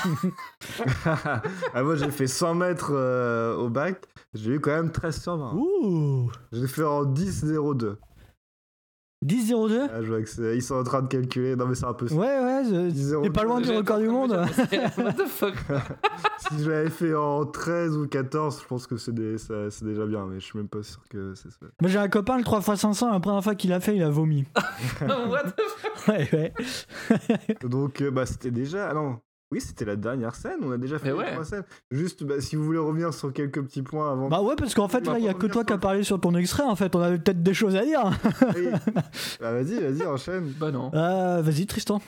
Ah, moi j'ai fait cent mètres euh, au bac, j'ai eu quand même treize sur vingt. Ouh. J'ai fait en dix zéro deux. dix zéro deux ah, je vois que c'est... Ils sont en train de calculer. Non, mais c'est un peu. Ouais, ouais, c'est pas loin du record du monde. What the fuck. Si je l'avais fait en treize ou quatorze, je pense que c'est, des... ça, c'est déjà bien, mais je suis même pas sûr que c'est ça. Moi, j'ai un copain, le trois fois cinq cents, la première fois qu'il a fait, il a vomi. What the fuck. Ouais, ouais. Donc, euh, bah, c'était déjà. Ah non. Oui, c'était la dernière scène, on a déjà fait ouais. les trois scènes. Juste, bah, si vous voulez revenir sur quelques petits points avant... Bah ouais, parce qu'en fait, là, il n'y a que toi qui as parlé sur ton extrait, en fait, on avait peut-être des choses à dire. Oui. Bah vas-y, vas-y, enchaîne. Bah non. Euh, vas-y, Tristan.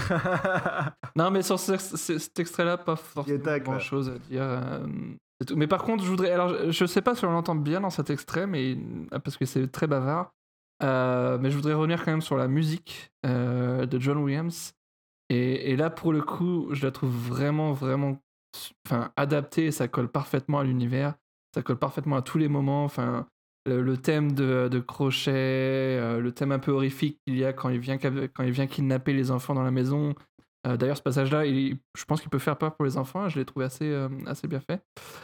Non, mais sur ce, ce, cet extrait-là, pas forcément grand-chose à dire. Euh, c'est tout. Mais par contre, je voudrais... Alors, je sais pas si on l'entend bien dans cet extrait, mais parce que c'est très bavard, euh, mais je voudrais revenir quand même sur la musique euh, de John Williams. Et, et là, pour le coup, je la trouve vraiment, vraiment enfin, adaptée et ça colle parfaitement à l'univers. Ça colle parfaitement à tous les moments. Enfin, le, le thème de, de Crochet, euh, le thème un peu horrifique qu'il y a quand il vient, quand il vient kidnapper les enfants dans la maison. Euh, d'ailleurs, ce passage-là, il, je pense qu'il peut faire peur pour les enfants. Je l'ai trouvé assez, euh, assez bien fait.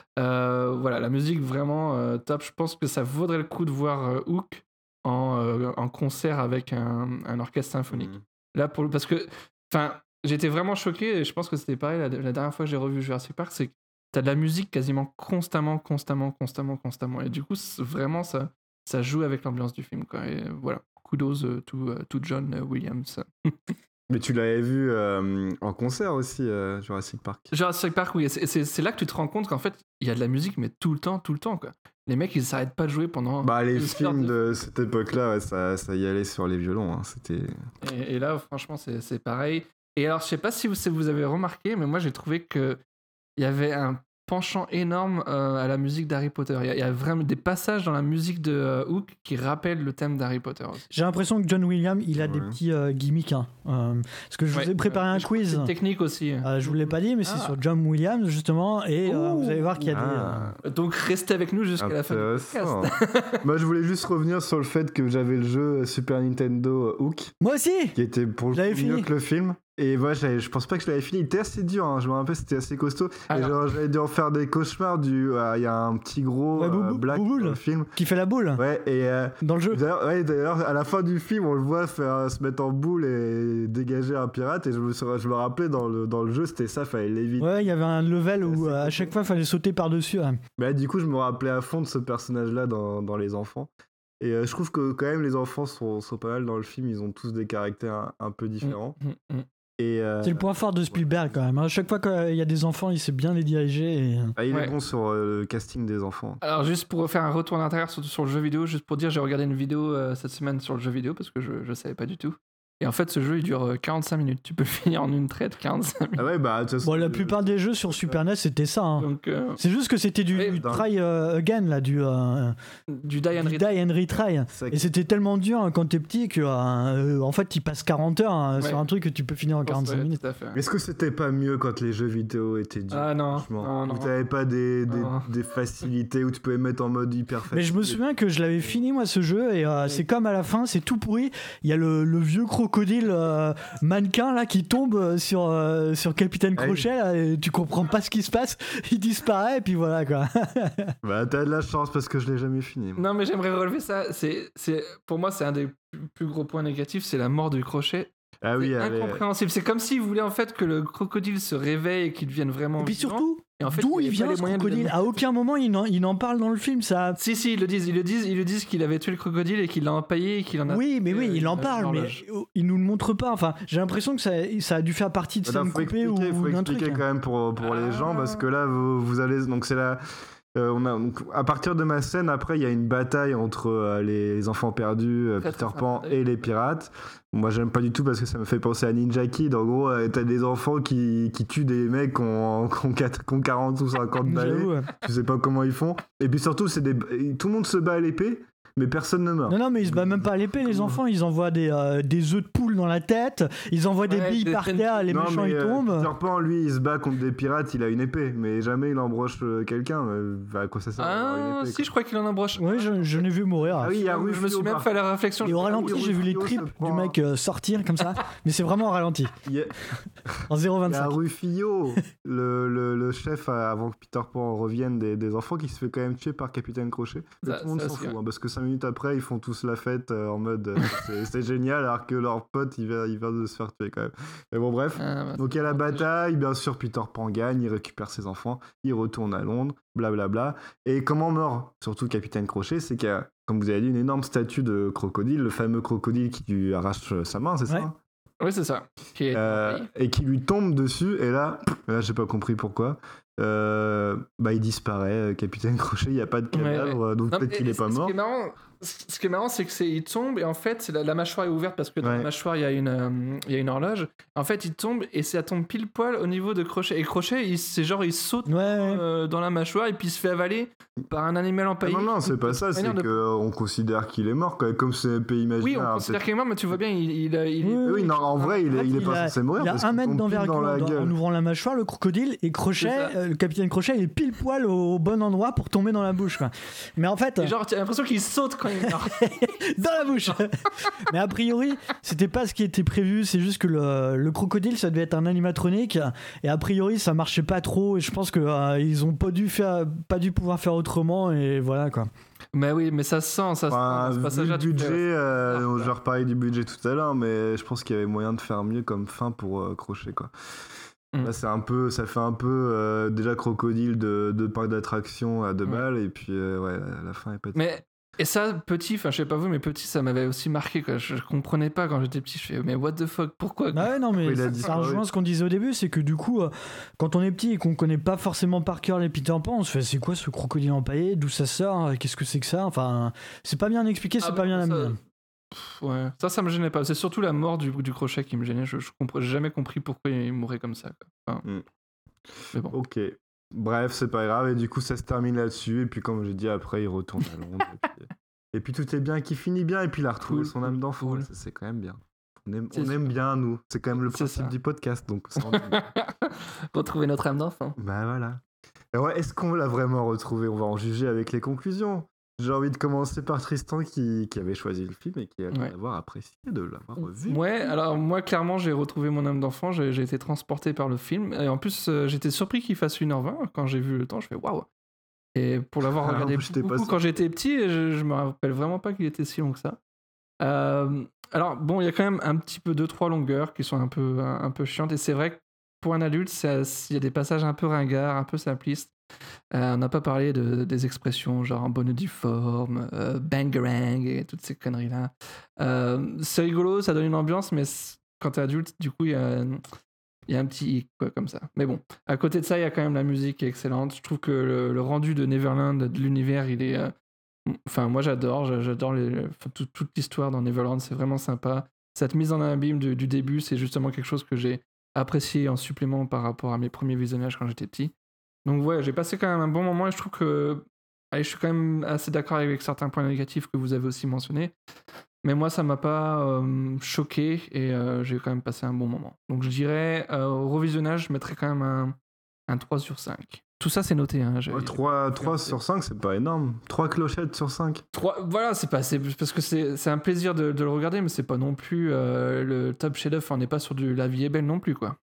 Euh, voilà, la musique, vraiment euh, top. Je pense que ça vaudrait le coup de voir euh, Hook en, euh, en concert avec un, un orchestre symphonique. Mmh. Là, pour, parce que Enfin, j'étais vraiment choqué et je pense que c'était pareil la, la dernière fois que j'ai revu Jurassic Park, c'est que t'as de la musique quasiment constamment, constamment, constamment, constamment. Et du coup, vraiment, ça, ça joue avec l'ambiance du film, quoi. Et voilà, kudos uh, to, uh, to John Williams. Mais tu l'avais vu euh, en concert aussi, euh, Jurassic Park. Jurassic Park, oui. C'est, c'est, c'est là que tu te rends compte qu'en fait, il y a de la musique, mais tout le temps, tout le temps, quoi. Les mecs, ils s'arrêtent pas de jouer pendant... Bah, les films de... de cette époque-là, ouais, ça, ça y allait sur les violons. Hein. C'était... Et, et là, franchement, c'est, c'est pareil. Et alors, je sais pas si vous, si vous avez remarqué, mais moi, j'ai trouvé qu'il y avait un penchant énorme euh, à la musique d'Harry Potter. Il y, y a vraiment des passages dans la musique de euh, Hook qui rappellent le thème d'Harry Potter aussi. J'ai l'impression que John Williams, il a ouais. des petits euh, gimmicks. Hein. Euh, parce que je ouais. vous ai préparé euh, un quiz. C'est technique aussi. Euh, je vous l'ai pas dit, mais ah. c'est sur John Williams, justement. Et euh, vous allez voir qu'il y a ah. des... Euh... Donc, restez avec nous jusqu'à la fin du podcast. Moi, je voulais juste revenir sur le fait que j'avais le jeu Super Nintendo Hook. Moi aussi. Qui était pour le coup mieux que le film. Et moi, ouais, je pense pas que je l'avais fini. Il était assez dur, hein. Je me rappelle, c'était assez costaud. Alors, et genre, j'avais dû en faire des cauchemars. Il du, euh, y a un petit gros ouais, euh, black dans le film. Qui fait la boule. Ouais, et. Euh, dans le jeu. D'ailleurs, ouais, d'ailleurs, à la fin du film, on le voit faire, se mettre en boule et dégager un pirate. Et je me, je me rappelais, dans le, dans le jeu, c'était ça, fallait l'éviter. Ouais, il y avait un level où à chaque fois, il fallait sauter par-dessus. Ouais. Mais là, du coup, je me rappelais à fond de ce personnage-là dans, dans Les Enfants. Et euh, je trouve que quand même, les enfants sont, sont pas mal dans le film. Ils ont tous des caractères un, un peu différents. Mmh, mmh. Et euh, c'est le point fort de Spielberg quand même. À chaque fois qu'il y a des enfants, il sait bien les diriger. Et... Ah, il ouais. est bon sur euh, le casting des enfants. Alors juste pour faire un retour d'intérieur sur, sur le jeu vidéo, juste pour dire, j'ai regardé une vidéo euh, cette semaine sur le jeu vidéo parce que je je savais pas du tout. Et en fait, ce jeu il dure quarante-cinq minutes. Tu peux finir en une traite quarante-cinq minutes. Ah ouais, bah, bon, la plupart des jeux sur Super N E S c'était ça. Hein. Donc, euh... c'est juste que c'était du, du try uh, again là, du euh, du die and, du die and retry. Et c'était tellement dur hein, quand t'es petit que euh, en fait, tu passes quarante heures hein, ouais. sur un truc que tu peux finir en quarante-cinq ouais, minutes. Est-ce que c'était pas mieux quand les jeux vidéo étaient durs? Ah non, non, non. Où t'avais pas des, des, non. des facilités où tu pouvais mettre en mode hyper facile. Mais je me souviens que je l'avais fini moi ce jeu et euh, ouais. c'est comme à la fin, c'est tout pourri. Il y a le, le vieux crocodile. Euh, mannequin là qui tombe sur euh, sur Capitaine Crochet là, et tu comprends pas ce qui se passe, il disparaît et puis voilà quoi. Bah t'as de la chance parce que je l'ai jamais fini. Moi. Non mais j'aimerais relever ça, c'est c'est pour moi c'est un des plus gros points négatifs, c'est la mort du Crochet. Ah oui, c'est allez, incompréhensible. C'est comme s'il voulait en fait que le crocodile se réveille et qu'il devienne vraiment. Et puis vivant. surtout, et en fait, d'où il, il vient ce crocodile de... À aucun moment il n'en, il n'en parle dans le film. Ça. Si si, ils le disent, ils le disent, ils le disent qu'il avait tué le crocodile et qu'il l'a empaillé et qu'il en a. Oui, mais oui, il en parle, mais il nous le montre pas. Enfin, j'ai l'impression que ça, ça a dû faire partie de scène coupée ou d'un truc. Il faut expliquer hein. quand même pour pour ah. les gens parce que là vous, vous allez donc c'est la. Euh, on a, donc, à partir de ma scène, après, il y a une bataille entre euh, les enfants perdus, euh, Très, Peter très Pan sympa. et les pirates. Moi, j'aime pas du tout parce que ça me fait penser à Ninja Kid. En gros, euh, t'as des enfants qui, qui tuent des mecs qui ont, qui ont quatre- qui ont quarante ou cinquante balais. J'avoue, ouais. Je sais pas comment ils font. Et puis surtout, c'est des... tout le monde se bat à l'épée, mais personne ne meurt. Non, non, mais ils se battent même pas à l'épée, les enfants. Ils envoient des, euh, des œufs de poule dans la tête, ils envoient des Ouais, billes des par scènes- terre, les Non, méchants mais, ils euh, tombent. Peter Pan, lui, il se bat contre des pirates, il a une épée, mais jamais il embroche euh, quelqu'un. Euh, bah, à quoi ça sert d'avoir une Ah, épée, si, quoi. je crois qu'il en embroche. Oui, je, je l'ai vu mourir. Ah oui, il y a je me Rufio, suis même par- fait la réflexion. Et au ralenti, oui, j'ai vu les Rufio, tripes ça prend- du mec euh, sortir comme ça, mais c'est vraiment au ralenti, Il y a- en zéro Il y a vingt-cinq. Rufio, le, le, le chef, euh, avant que Peter Pan revienne des, des enfants, qui se fait quand même tuer par Capitaine Crochet. Mais Ça- tout le monde ça s'en aussi, fout, ouais. hein, parce que cinq minutes après, ils font tous la fête euh, en mode euh, c'est, c'est génial, alors que leur pote, il vient, il vient de se faire tuer quand même. Mais bon, bref. Ah, bah, Donc il y a la bataille, bien sûr, Peter Pan gagne, il récupère ses enfants, il retourne à Londres, blablabla. Et comment meurt surtout Capitaine Crochet, c'est qu'il y a, comme vous avez dit, une énorme statue de crocodile, le fameux crocodile qui lui arrache euh, sa main, c'est Ouais. ça hein Oui, c'est ça. Qui est... Euh, et qui lui tombe dessus, et là, là j'ai pas compris pourquoi. Euh, bah il disparaît, euh, Capitaine Crochet, il n'y a pas de cadavre, Ouais, donc Non, peut-être mais qu'il est ce- pas Ce mort. qui est marrant, ce qui est marrant, c'est que c'est il tombe et en fait c'est la, la mâchoire est ouverte parce que dans Ouais. la mâchoire il y a une euh, il y a une horloge. En fait, il tombe et ça tombe pile poil au niveau de Crochet. Et Crochet, il c'est genre il saute Ouais, ouais. euh, dans la mâchoire et puis il se fait avaler par un animal Ah empaillé. non, non, c'est pas ça, c'est Manière de- qu'on considère qu'il est mort, quand même, comme c'est un pays imaginaire. Oui, on hein, considère peut-être- qu'il est mort, mais tu vois bien, il, il, il- il- Oui, Oui, non, en vrai, il En est, fait, il est pas a, censé mourir. il a parce un qu'il mètre tombe pile d'envergure dans la dans- gueule. en ouvrant la mâchoire, le crocodile, et Crochet, C'est ça. euh, le capitaine Crochet, il est pile poil au bon endroit pour tomber dans la bouche. Quoi. Mais en fait, et genre, tu as l'impression qu'il saute quand il meurt. dans la bouche. Mais a priori, c'était pas ce qui était prévu. C'est juste que le, le crocodile, ça devait être un animatronique, et a priori, ça marchait pas trop. Et je pense que euh, ils ont pas dû faire, pas dû pouvoir faire autrement. Et voilà quoi. Mais oui, mais ça se sent, ça se Enfin, sent. dans ce vu le passage-là, tu budget, fais- euh, Ah, on- voilà. je vais reparler du budget tout à l'heure, mais je pense qu'il y avait moyen de faire mieux comme fin pour euh, Crochet, quoi. Mm. Là, c'est un peu, ça fait un peu euh, déjà crocodile de, de parc d'attraction à deux Ouais. balles, et puis euh, ouais, la, la fin est pas. Mais et ça, petit, enfin je sais pas vous, mais petit, ça m'avait aussi marqué. Quoi. Je, je comprenais pas quand j'étais petit. Je fais, mais what the fuck, pourquoi quoi Bah ouais, non, mais Oui, il a ça, dit ça ça, rejoint oui. ce qu'on disait au début, c'est que du coup, euh, quand on est petit et qu'on connaît pas forcément par cœur les Peter Pan, on se fait c'est quoi ce crocodile empaillé, d'où ça sort, qu'est-ce que c'est que ça, enfin, c'est pas bien expliqué, c'est Ah pas bon, bien ça- amené. Pff, ouais, ça, ça me gênait pas. C'est surtout la mort du, du Crochet qui me gênait. Je, je comprends, j'ai jamais compris pourquoi il mourait comme ça. Quoi. Enfin, Mm. Mais bon. Ok. Bref, c'est pas grave, et du coup, ça se termine là-dessus, et puis comme j'ai dit, après, il retourne à Londres. et, puis, et puis tout est bien qui finit bien, et puis il a retrouvé Cool, son cool, âme d'enfant. cool. Ça, c'est quand même bien. On aime, C'est on aime sûr. bien, nous. C'est quand même le C'est principe ça. du podcast, donc ça, on aime bien. Retrouver notre âme d'enfant. Bah voilà. Et ouais, est-ce qu'on l'a vraiment retrouvé? On va en juger avec les conclusions. J'ai envie de commencer par Tristan qui, qui avait choisi le film et qui a Ouais. l'avoir apprécié, de l'avoir revu. Ouais, alors moi clairement j'ai retrouvé mon âme d'enfant, j'ai, j'ai été transporté par le film et en plus euh, j'étais surpris qu'il fasse une heure vingt quand j'ai vu le temps, je fais waouh. Et pour l'avoir Ah, regardé j'étais pas beaucoup sûr. quand j'étais petit, je, je me rappelle vraiment pas qu'il était si long que ça. Euh, alors bon, il y a quand même un petit peu deux trois longueurs qui sont un peu un, un peu chiantes et c'est vrai que pour un adulte, ça- il y a des passages un peu ringards, un peu simplistes. Euh, on n'a pas parlé de, des expressions genre un bonnet difforme, euh, bangarang et toutes ces conneries-là. Euh, c'est rigolo, ça donne une ambiance, mais c- quand t'es adulte, du coup, il y a, il y a un petit hic, quoi, comme ça. Mais bon, à côté de ça, il y a quand même la musique qui est excellente. Je trouve que le, le rendu de Neverland, de l'univers, il est... euh, Enfin, moi, j'adore. j'a- J'adore les, enfin, tout- toute l'histoire dans Neverland, c'est vraiment sympa. Cette mise en abîme du, du début, c'est justement quelque chose que j'ai apprécié en supplément par rapport à mes premiers visionnages quand j'étais petit. Donc ouais, j'ai passé quand même un bon moment et je trouve que allez, je suis quand même assez d'accord avec certains points négatifs que vous avez aussi mentionnés. Mais moi, ça m'a pas euh, choqué et euh, j'ai quand même passé un bon moment. Donc je dirais, euh, au revisionnage, je mettrais quand même un, un trois sur cinq. Tout ça, c'est noté. Hein, j'ai- Ouais, trois, trois sur cinq, c'est pas énorme. trois clochettes sur cinq. Trois- voilà, c'est pas c'est parce que c'est c'est un plaisir de, de le regarder, mais c'est pas non plus euh, le top chef-d'œuvre. On n'est pas sur du La vie est belle non plus, quoi.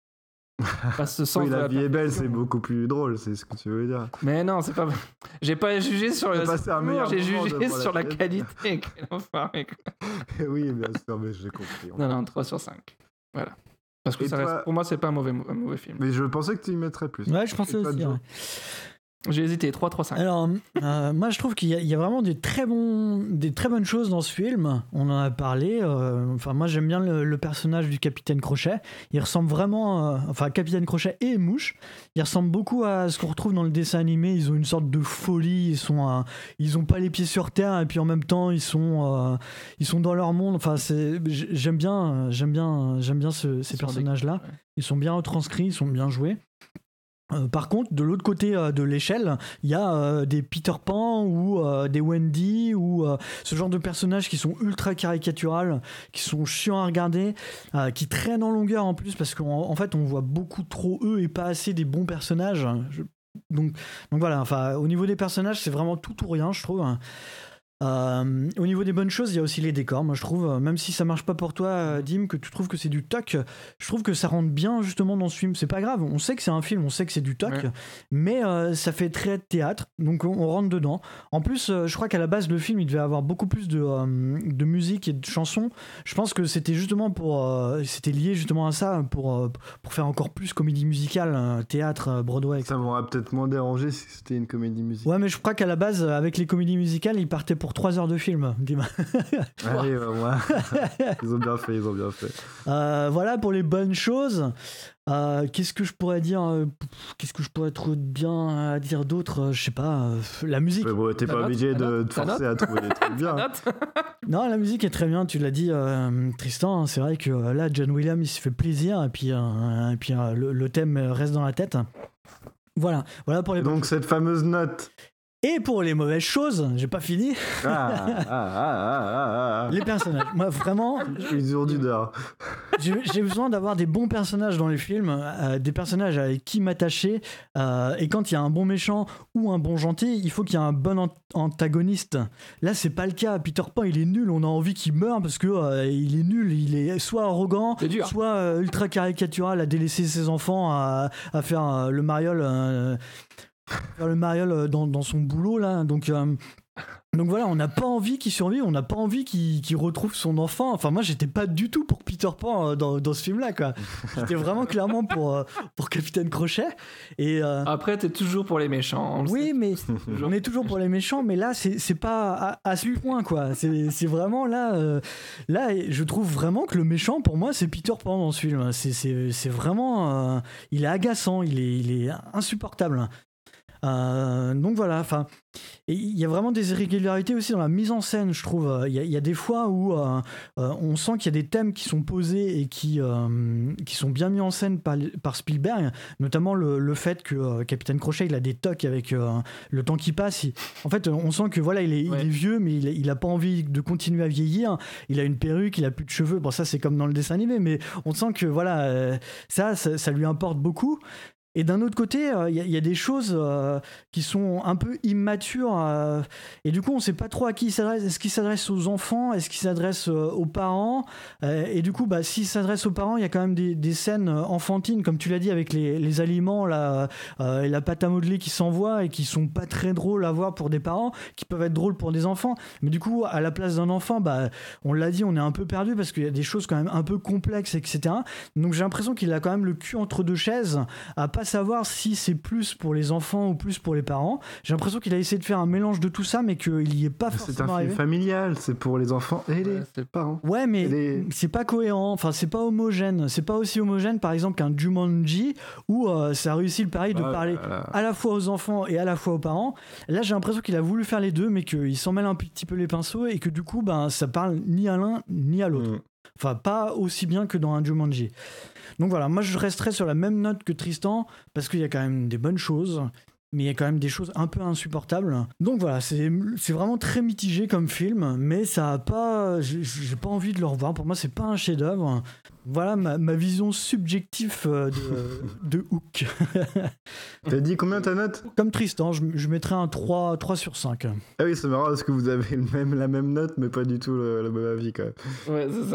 Pas ce sens Oui, de la la vie est belle, perfection. c'est beaucoup plus drôle, c'est ce que tu veux dire. Mais non, c'est pas. J'ai pas jugé sur T'as le. passé un Non, meilleur j'ai moment jugé devant la sur la télé. qualité. Quel enfoiré, quoi. Oui, bien sûr, mais j'ai compris. Non, non, trois sur cinq. Voilà. Parce que Et ça toi- reste, pour moi, c'est pas un mauvais, un mauvais film. Mais je pensais que tu y mettrais plus. Ouais, je pensais Et toi, aussi. Joe ouais. J'ai hésité, trois, trois, cinq. Alors, euh, moi je trouve qu'il y a, il y a vraiment des très, bons, des très bonnes choses dans ce film. On en a parlé. euh, Enfin, moi j'aime bien le, le personnage du Capitaine Crochet. Il ressemble vraiment. euh, enfin, Capitaine Crochet et Mouche. Il ressemble beaucoup à ce qu'on retrouve dans le dessin animé. Ils ont une sorte de folie. Ils sont, euh, ils ont pas les pieds sur terre et puis en même temps ils sont, euh, ils sont dans leur monde. Enfin, c'est, j'aime bien, j'aime bien, j'aime bien ce, ces personnages-là. Ouais. Ils sont bien retranscrits, ils sont bien joués. Euh, par contre, de l'autre côté euh, de l'échelle, il y a euh, des Peter Pan ou euh, des Wendy ou euh, ce genre de personnages qui sont ultra caricaturales, qui sont chiants à regarder, euh, qui traînent en longueur en plus parce qu'en en fait on voit beaucoup trop eux et pas assez des bons personnages. Je- Donc, donc voilà, enfin, au niveau des personnages, c'est vraiment tout ou rien, je trouve. Euh, au niveau des bonnes choses, il y a aussi les décors. Moi, je trouve, euh, même si ça marche pas pour toi, euh, Dim, que tu trouves que c'est du toc, je trouve que ça rentre bien justement dans ce film. C'est pas grave, on sait que c'est un film, on sait que c'est du toc, Ouais. mais euh, ça fait très théâtre, donc on, on rentre dedans. En plus, euh, je crois qu'à la base, le film, il devait avoir beaucoup plus de, euh, de musique et de chansons. Je pense que c'était justement pour, euh, c'était lié justement à ça, pour, euh, pour faire encore plus comédie musicale, euh, théâtre, euh, Broadway. et Ça m'aurait peut-être moins dérangé si c'était une comédie musicale. Ouais, mais je crois qu'à la base, euh, avec les comédies musicales, ils partaient pour trois heures de film. Dim. Allez, bah, ouais. Ils ont bien fait, ils ont bien fait. Euh, voilà pour les bonnes choses. Euh, qu'est-ce que je pourrais dire euh, Qu'est-ce que je pourrais trop bien à dire d'autre Euh, Je sais pas. euh, la musique. Mais bon, t'es Ta pas note, obligé ta de note, te ta forcer note. à trouver des trucs bien. Note. Non, la musique est très bien. Tu l'as dit, euh, Tristan. C'est vrai que euh, là, John Williams, il se fait plaisir et puis, euh, et puis euh, le, le thème reste dans la tête. Voilà. Voilà pour les. Donc cette fameuse note. Et pour les mauvaises choses, j'ai pas fini. Ah, ah, ah, ah, ah, ah. Les personnages. Moi, vraiment, Ils ont du d'heure. j'ai j'ai besoin d'avoir des bons personnages dans les films, euh, des personnages avec qui m'attacher. euh, et quand il y a un bon méchant ou un bon gentil, il faut qu'il y ait un bon ant- antagoniste. Là, c'est pas le cas. Peter Pan, il est nul. On a envie qu'il meure parce que euh, il est nul. Il est soit arrogant, C'est dur. soit euh, ultra caricatural, à délaisser ses enfants, à, à faire euh, le mariole. euh, faire le mariole dans, dans son boulot là. Donc euh, Donc voilà, on n'a pas envie qu'il survive, on n'a pas envie qu'il qu'il retrouve son enfant. Enfin, moi, j'étais pas du tout pour Peter Pan euh, dans, dans ce film-là, quoi. J'étais vraiment clairement pour, euh, pour Capitaine Crochet. Et, euh, Après, t'es toujours pour les méchants. on le oui, sait. mais on est toujours pour les méchants, mais là, c'est c'est pas à, à ce point, quoi. C'est c'est vraiment là, euh, là, je trouve vraiment que le méchant, pour moi, c'est Peter Pan dans ce film. C'est c'est- c'est vraiment, euh, il est agaçant, il est, il est insupportable. Euh, donc voilà, enfin, il y a vraiment des irrégularités aussi dans la mise en scène, je trouve. Il y a, il y a des fois où euh, euh, on sent qu'il y a des thèmes qui sont posés et qui, euh, qui sont bien mis en scène par, par Spielberg, notamment le, le fait que euh, Capitaine Crochet, il a des tocs avec euh, le temps qui passe. Il- en fait, on sent que voilà, il est, Ouais. il est vieux, mais il, il a pas envie de continuer à vieillir. Il a une perruque, il a plus de cheveux. Bon, ça, c'est comme dans le dessin animé, mais on sent que voilà, euh, ça, ça, ça lui importe beaucoup. Et d'un autre côté, il euh, y, a- y a des choses euh, qui sont un peu immatures. euh, et du coup, on ne sait pas trop à qui il s'adresse. Est-ce qu'il s'adresse aux enfants? Est-ce qu'il s'adresse euh, aux parents? Euh, Et du coup, bah, s'il s'adresse aux parents, il y a quand même des, des scènes euh, enfantines, comme tu l'as dit, avec les, les aliments là, euh, et la pâte à modeler qui s'envoie et qui sont pas très drôles à voir pour des parents, qui peuvent être drôles pour des enfants. Mais du coup, à la place d'un enfant, bah, on l'a dit, on est un peu perdu parce qu'il y a des choses quand même un peu complexes, et cetera. Donc j'ai l'impression qu'il a quand même le cul entre deux chaises, à pas savoir si c'est plus pour les enfants ou plus pour les parents. J'ai l'impression qu'il a essayé de faire un mélange de tout ça, mais qu'il y est pas C'est un forcément film arrivé. familial, c'est pour les enfants et les Ouais, c'est- parents. Ouais, mais Et les- c'est pas cohérent. Enfin, c'est pas homogène. C'est pas aussi homogène, par exemple, qu'un Jumanji où euh, ça a réussi le pari de Ah, parler voilà. à la fois aux enfants et à la fois aux parents. Là, j'ai l'impression qu'il a voulu faire les deux, mais qu'il s'en mêle un petit peu les pinceaux et que du coup, ben, ça parle ni à l'un ni à l'autre. Mm. Enfin, pas aussi bien que dans un Jumanji. Donc voilà, moi je resterai sur la même note que Tristan, parce qu'il y a quand même des bonnes choses, mais il y a quand même des choses un peu insupportables. Donc voilà, c'est c'est vraiment très mitigé comme film, mais ça a pas... J'ai j'ai pas envie de le revoir, pour moi c'est pas un chef-d'œuvre. Voilà ma, ma vision subjective euh, de, de Hook. T'as dit combien ta note? Comme Tristan, je, je mettrais un trois, trois sur cinq. Ah oui, c'est marrant parce que vous avez le même, la même note, mais pas du tout le, le même avis quand même. Ouais, c'est ça.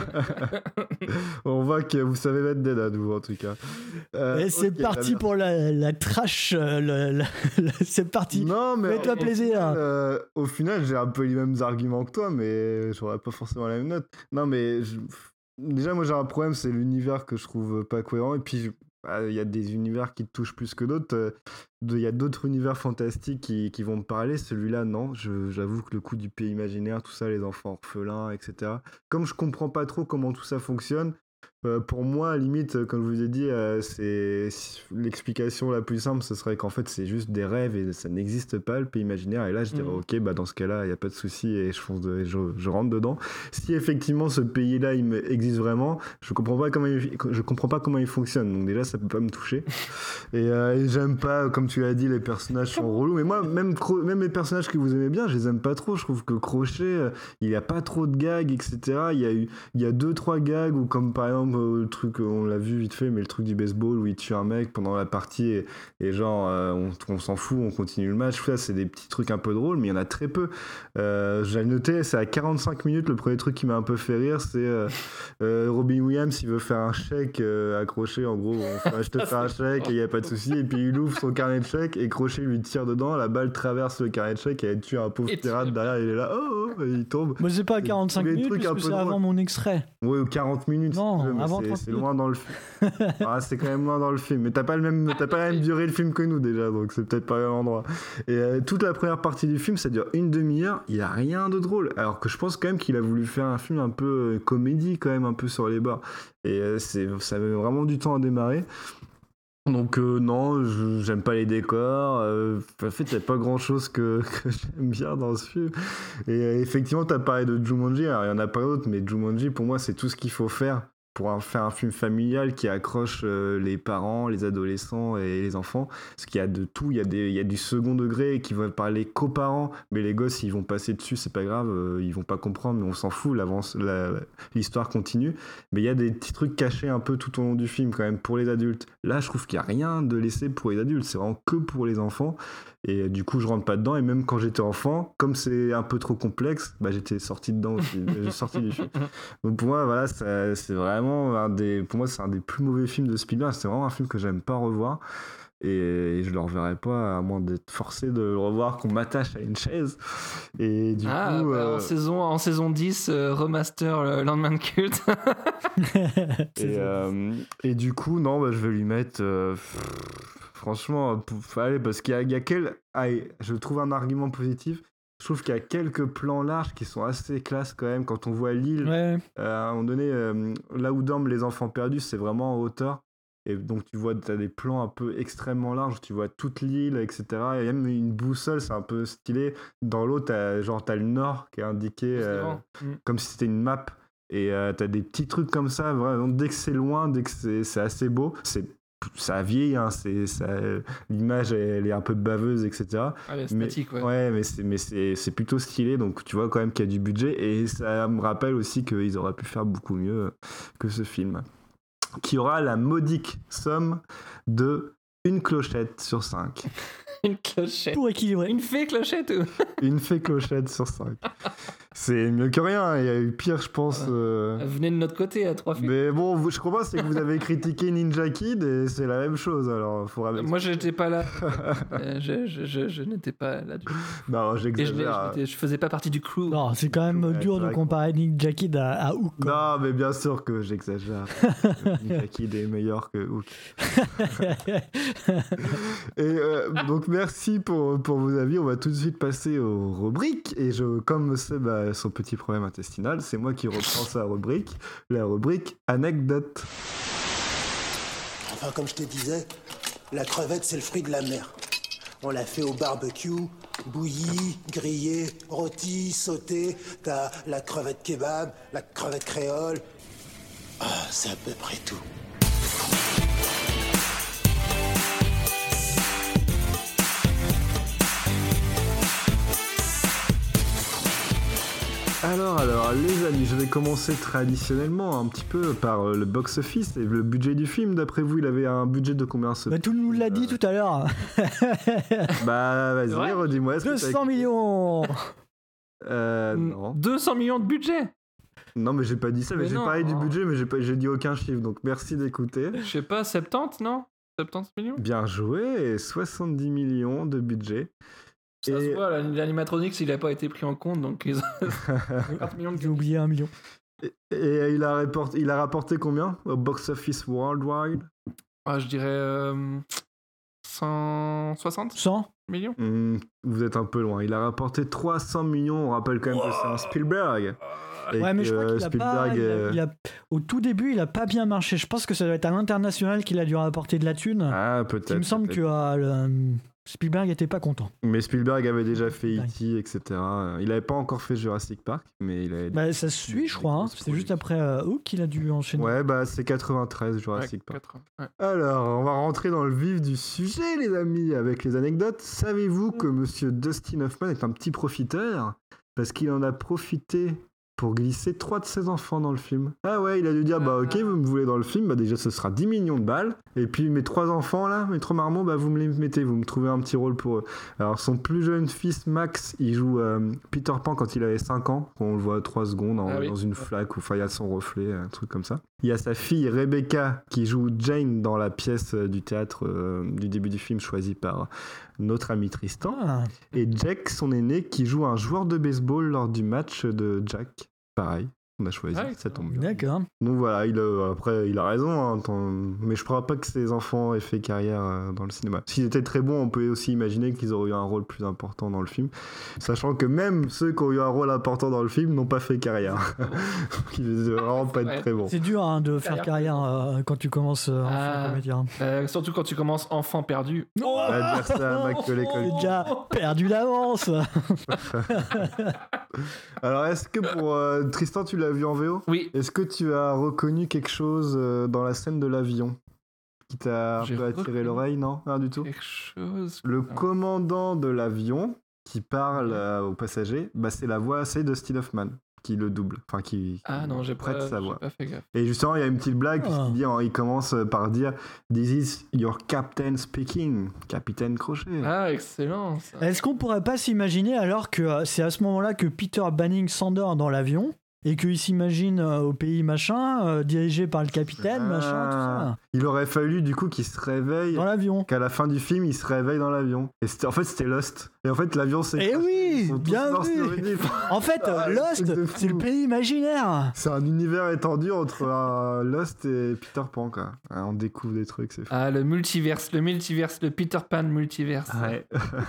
On voit que vous savez mettre des notes, vous en tout cas. Euh, Et c'est ok, parti très bien. pour la, la trash. euh, le- le- le- c'est parti. Non, mais Fais-toi au plaisir. final, euh, au final, j'ai un peu les mêmes arguments que toi, mais j'aurais pas forcément la même note. Non, mais je- déjà, moi j'ai un problème, c'est l'univers que je trouve pas cohérent. Et puis, il y a des univers qui te touchent plus que d'autres. Il y a d'autres univers fantastiques qui, qui vont me parler. Celui-là, non. Je, j'avoue que le coup du pays imaginaire, tout ça, les enfants orphelins, et cetera. Comme je comprends pas trop comment tout ça fonctionne, euh, pour moi, à la limite, comme je vous ai dit, euh, c'est l'explication la plus simple, ce serait qu'en fait, c'est juste des rêves et ça n'existe pas, le pays imaginaire. Et là, je dirais, mmh. ok, bah, dans ce cas-là, il n'y a pas de souci et je, fonce de, je, je rentre dedans. Si effectivement ce pays-là, il me, existe vraiment, je comprends pas comment il, je comprends pas comment il fonctionne. Donc déjà, ça peut pas me toucher. Et, euh, et j'aime pas, comme tu l'as dit, les personnages sont relous. Mais moi, même, même les personnages que vous aimez bien, je les aime pas trop. Je trouve que Crochet, il y a pas trop de gags, et cetera. Il y a eu, il y a deux, trois gags où, comme par exemple, le truc, on l'a vu vite fait, mais le truc du baseball où il tue un mec pendant la partie et, et genre euh, on, on s'en fout, on continue le match. Ça, c'est des petits trucs un peu drôles, mais il y en a très peu. Euh, j'ai noté, c'est à quarante-cinq minutes. Le premier truc qui m'a un peu fait rire, c'est euh, euh, Robin Williams, il veut faire un chèque euh, à Crochet. En gros, on fait, je te fais un chèque et il n'y a pas de souci. Et puis il ouvre son carnet de chèques et Crochet lui tire dedans. La balle traverse le carnet de chèques et elle tue un pauvre et pirate derrière. Il est là, oh, oh, et il tombe. Moi, c'est pas à quarante-cinq minutes, parce que c'est drôle. Avant mon extrait. Oui, ou quarante minutes. Non, si tu veux, avant c'est, trente c'est loin dans le film. Ah, c'est quand même loin dans le film. Mais t'as pas, le même, t'as pas la même durée le film que nous déjà, donc c'est peut-être pas le même endroit. Et euh, toute la première partie du film, ça dure une demi-heure. Il y a rien de drôle. Alors que je pense quand même qu'il a voulu faire un film un peu euh, comédie, quand même, un peu sur les bords. Et euh, c'est, ça avait vraiment du temps à démarrer. Donc euh, non, je, j'aime pas les décors. Euh, en fait, il n'y a pas grand-chose que, que j'aime bien dans ce film. Et euh, effectivement, tu as parlé de Jumanji. Alors, il y en a pas d'autres, mais Jumanji, pour moi, c'est tout ce qu'il faut faire pour un, faire un film familial qui accroche euh, les parents, les adolescents et les enfants. Parce qu'il y a de tout. Il y a, des, il y a du second degré qui va parler qu'aux parents. Mais les gosses, ils vont passer dessus, c'est pas grave. Euh, ils vont pas comprendre, mais on s'en fout. L'avance, la, l'histoire continue. Mais il y a des petits trucs cachés un peu tout au long du film quand même pour les adultes. Là, je trouve qu'il n'y a rien de laissé pour les adultes. C'est vraiment que pour les enfants. Et du coup, je rentre pas dedans. Et même quand j'étais enfant, comme c'est un peu trop complexe, bah, j'étais sorti dedans aussi. J'ai sorti du film. Donc pour moi, voilà, ça, c'est vraiment un des, pour moi, c'est un des plus mauvais films de Spielberg. C'est vraiment un film que j'aime pas revoir. Et, et je le reverrai pas, à moins d'être forcé de le revoir, qu'on m'attache à une chaise. Et du ah, coup. Bah, euh... en, saison, en saison dix, euh, remaster euh, Landman Cult. et, euh, et du coup, non, bah, je vais lui mettre. Euh, Franchement, pour, allez, parce qu'il y a, il y a quel... allez, je trouve un argument positif. Je trouve qu'il y a quelques plans larges qui sont assez classe quand même. Quand on voit l'île, ouais. euh, à un moment donné, euh, là où dorment les enfants perdus, c'est vraiment en hauteur. Et donc tu vois, tu as des plans un peu extrêmement larges. Tu vois toute l'île, et cetera. Et même une boussole, c'est un peu stylé. Dans l'eau, t'as, genre, t'as le nord qui est indiqué euh, mmh. comme si c'était une map. Et euh, t'as des petits trucs comme ça. Vraiment, dès que c'est loin, dès que c'est, c'est assez beau, c'est ça vieillit, hein, c'est, ça, l'image elle est un peu baveuse, et cetera. Ah, elle est statique, mais, ouais. ouais, mais, c'est, mais c'est, c'est plutôt stylé, donc tu vois quand même qu'il y a du budget, et ça me rappelle aussi qu'ils auraient pu faire beaucoup mieux que ce film, qui aura la modique somme de une clochette sur cinq. Une clochette. Pour équilibrer. Une fée clochette ou... Une fée clochette sur cinq. C'est mieux que rien, il y a eu pire, je pense. Euh... Venez de notre côté à trois films. Mais bon, vous, je comprends, c'est que vous avez critiqué Ninja Kid et c'est la même chose, alors faudra... Moi, je n'étais pas là. euh, je, je, je, je n'étais pas là du tout. Non, j'exagère. Et je, je, je faisais pas partie du crew. Non, c'est quand même ouais, dur de comparer Ninja Kid à, à Hook. Quoi. Non, mais bien sûr que j'exagère. Ninja Kid est meilleur que Hook. Et euh, donc, merci pour, pour vos avis. On va tout de suite passer aux rubriques. Et je, comme c'est bah, son petit problème intestinal, c'est moi qui reprends sa rubrique, la rubrique anecdote. Enfin, comme je te disais, la crevette, c'est le fruit de la mer. On l'a fait au barbecue, bouillie, grillée, rôtie, sautée. T'as la crevette kebab, la crevette créole. Ah, c'est à peu près tout. Alors, alors, les amis, je vais commencer traditionnellement un petit peu par le box-office et le budget du film. D'après vous, il avait un budget de combien ce bah, tout nous l'a dit euh... tout à l'heure. Bah, vas-y, ouais. redis-moi. deux cents millions Euh, non. deux cents millions de budget. Non, mais j'ai pas dit ça, mais, mais j'ai non, parlé oh. du budget, mais j'ai, pas, j'ai dit aucun chiffre, donc merci d'écouter. Je sais pas, soixante-dix, non soixante-dix millions. Bien joué, soixante-dix millions de budget. Ça et... se voit, l'animatronics, il a pas été pris en compte, donc ils cinquante millions de J'ai oublié un million. Et, et il, a rapporté, il a rapporté combien au box office worldwide? Ah, je dirais euh, cent soixante cent millions. Mmh, vous êtes un peu loin. Il a rapporté trois cents millions. On rappelle quand même que c'est un Spielberg. Et Ouais, mais je crois que, qu'il euh, a pas. Spielberg, il a- euh, il a- au tout début, il a pas bien marché. Je pense que ça doit être à l'international qu'il a dû rapporter de la thune. Ah, peut-être. Il me semble peut-être. que euh, le- Spielberg était pas content. Mais Spielberg avait déjà fait Dingue. E T, et cetera. Il avait pas encore fait Jurassic Park, mais il avait. Bah, ça se suit, je crois. Hein. C'est juste après euh, Hook qu'il a dû enchaîner. Ouais, bah c'est quatre-vingt-treize Jurassic Ouais, Park. quatre-vingts, ouais. Alors, on va rentrer dans le vif du sujet, les amis, avec les anecdotes. Savez-vous que monsieur Dustin Hoffman est un petit profiteur parce qu'il en a profité pour glisser trois de ses enfants dans le film. Ah ouais, il a dû dire, bah ok, vous me voulez dans le film, bah déjà ce sera dix millions de balles, et puis mes trois enfants là, mes trois marmots, bah vous me les mettez, vous me trouvez un petit rôle pour eux. Alors son plus jeune fils, Max, il joue euh, Peter Pan quand il avait cinq ans, on le voit trois secondes en- Ah oui. dans une flaque, où enfin il y a son reflet, un truc comme ça. Il y a sa fille Rebecca qui joue Jane dans la pièce euh, du théâtre euh, du début du film choisie par notre ami Tristan. Ah. Et Jack, son aîné, qui joue un joueur de baseball lors du match de Jack. Pareil, on a choisi, Ah oui, ça tombe bien. D'accord. Donc voilà, il a- après il a raison, hein, tant- mais je crois pas que ses enfants aient fait carrière euh, dans le cinéma. S'ils étaient très bons, on peut aussi imaginer qu'ils auraient eu un rôle plus important dans le film, sachant que même ceux qui ont eu un rôle important dans le film n'ont pas fait carrière. Donc ils devaient vraiment pas être Ouais. très bons. C'est dur hein, de faire carrière euh, quand tu commences euh, enfant Ah. comédien. Euh, surtout quand tu commences enfant perdu. Oh On va dire ça à Macaulay C'est Culkin. déjà perdu d'avance. Alors est-ce que pour euh, Tristan, tu l'as vu en V O ? Oui. Est-ce que tu as reconnu quelque chose euh, dans la scène de l'avion qui t'a un J'ai peu attiré reconnu l'oreille ? Non, rien du tout. Quelque chose. Le commandant de l'avion qui parle euh, aux passagers, bah, c'est la voix, c'est Dustin Hoffman qui le double, enfin qui, Ah qui non, j'ai prête pas, sa j'ai voix. pas fait gaffe. Et justement, il y a une petite blague Ah. puisqu'il dit, hein, il commence par dire "This is your captain speaking", capitaine Crochet. Ah, excellent. Ça. Est-ce qu'on pourrait pas s'imaginer alors que euh, c'est à ce moment-là que Peter Banning s'endort dans l'avion et qu'il s'imagine euh, au pays machin, euh, dirigé par le capitaine, Ah. machin, tout ça, Il aurait fallu du coup qu'il se réveille, dans l'avion. qu'à la fin du film, il se réveille dans l'avion. Et c'était- en fait, c'était Lost. Et en fait, l'avion, c'est. Eh oui, Ils sont tous bien morts vu. sur une île. En fait, euh, Ah, Lost, truc de c'est le fou. pays imaginaire. C'est un univers étendu entre euh, Lost et Peter Pan, quoi. Hein, on découvre des trucs, c'est fou. Ah, le multiverse, le multiverse, le Peter Pan multiverse. Ouais.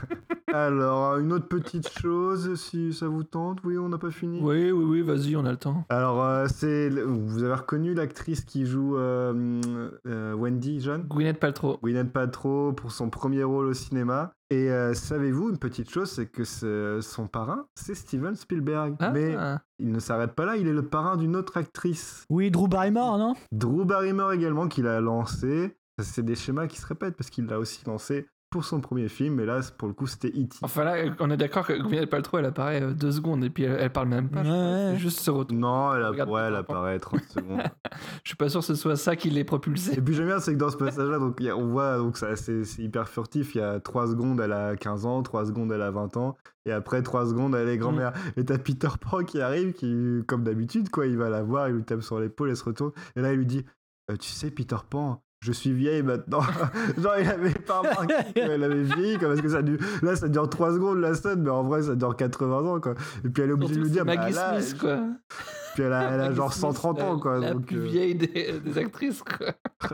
Alors, une autre petite chose, si ça vous tente. Oui, on n'a pas fini. Oui, oui, oui, vas-y, on a le temps. Alors, euh, c'est vous avez reconnu l'actrice qui joue euh, euh, Wendy, jeune Gwyneth Paltrow. Gwyneth Paltrow pour son premier rôle au cinéma. Et euh, savez-vous, une petite chose, c'est que c'est- son parrain, c'est Steven Spielberg. Ah. Mais il ne s'arrête pas là, il est le parrain d'une autre actrice. Oui, Drew Barrymore, non Drew Barrymore également, qu'il a lancé. C'est des schémas qui se répètent parce qu'il l'a aussi lancé pour son premier film, mais là, pour le coup, c'était E T Enfin là, on est d'accord que Gwyneth Paltrow, elle apparaît euh, deux secondes et puis elle, elle parle même pas. je crois. Ouais. C'est juste ce retour. Non, elle, a... Regarde ouais, elle Peter Pan. apparaît trente secondes. Je suis pas sûr que ce soit ça qui l'ait propulsé. Et puis j'aime bien, c'est que dans ce passage-là, donc, il y a- on voit, donc ça, c'est, c'est hyper furtif. Il y a trois secondes, elle a quinze ans, trois secondes, elle a vingt ans, et après trois secondes, elle est grand-mère. Et t'as Peter Pan qui arrive, qui, comme d'habitude, quoi, il va la voir, il lui tape sur l'épaule, elle se retourne, et là, il lui dit euh, Tu sais, Peter Pan, je suis vieille maintenant. Genre, il avait pas remarqué qu'elle avait vieilli, quoi, parce que ça dure, là, ça dure trois secondes la scène, mais en vrai, ça dure quatre-vingts ans, quoi. Et puis elle est obligée de lui Surtout dire que c'est bah, Maggie là, Smith, quoi. Puis elle a, elle a Maggie genre Smith, cent trente ans, quoi. La, la donc, plus euh, vieille des, des actrices, quoi.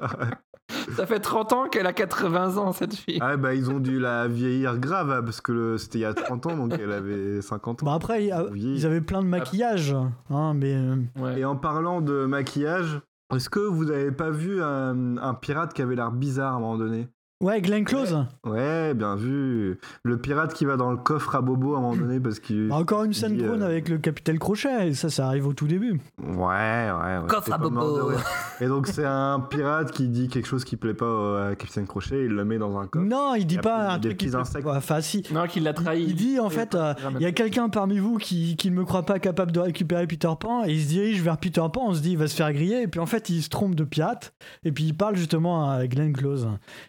Ça fait trente ans qu'elle a quatre-vingts ans, cette fille. Ah bah ils ont dû la vieillir grave hein, parce que le- c'était il y a trente ans donc elle avait cinquante ans. Bah après, il y a- Oui. ils avaient plein de maquillage, hein, mais euh, Ouais. Et en parlant de maquillage, est-ce que vous avez pas vu un, un pirate qui avait l'air bizarre à un moment donné? ouais, Glenn Close. Ouais, bien vu. Le pirate qui va dans le coffre à Bobo à un moment donné parce qu'il... Bah, encore une scène dit, drone euh, avec le capitaine Crochet, et ça, ça arrive au tout début. Ouais, ouais, ouais. Coffre j'étais à pas mort de Bobo. rire. Et donc c'est un pirate qui dit quelque chose qui plaît pas au- à Capitaine Crochet, il le met dans un coffre. Non, il dit Et après, pas il un dit des truc qui petits peut- insectes. Ouais, Enfin, si. Non, qu'il l'a trahi. Il dit en Et fait, pas euh, dramatique. il y a quelqu'un parmi vous qui, qui ne me croit pas capable de récupérer Peter Pan, et il se dirige vers Peter Pan, on se dit il va se faire griller, et puis en fait il se trompe de pirate, et puis il parle justement à Glenn Close. Et puis il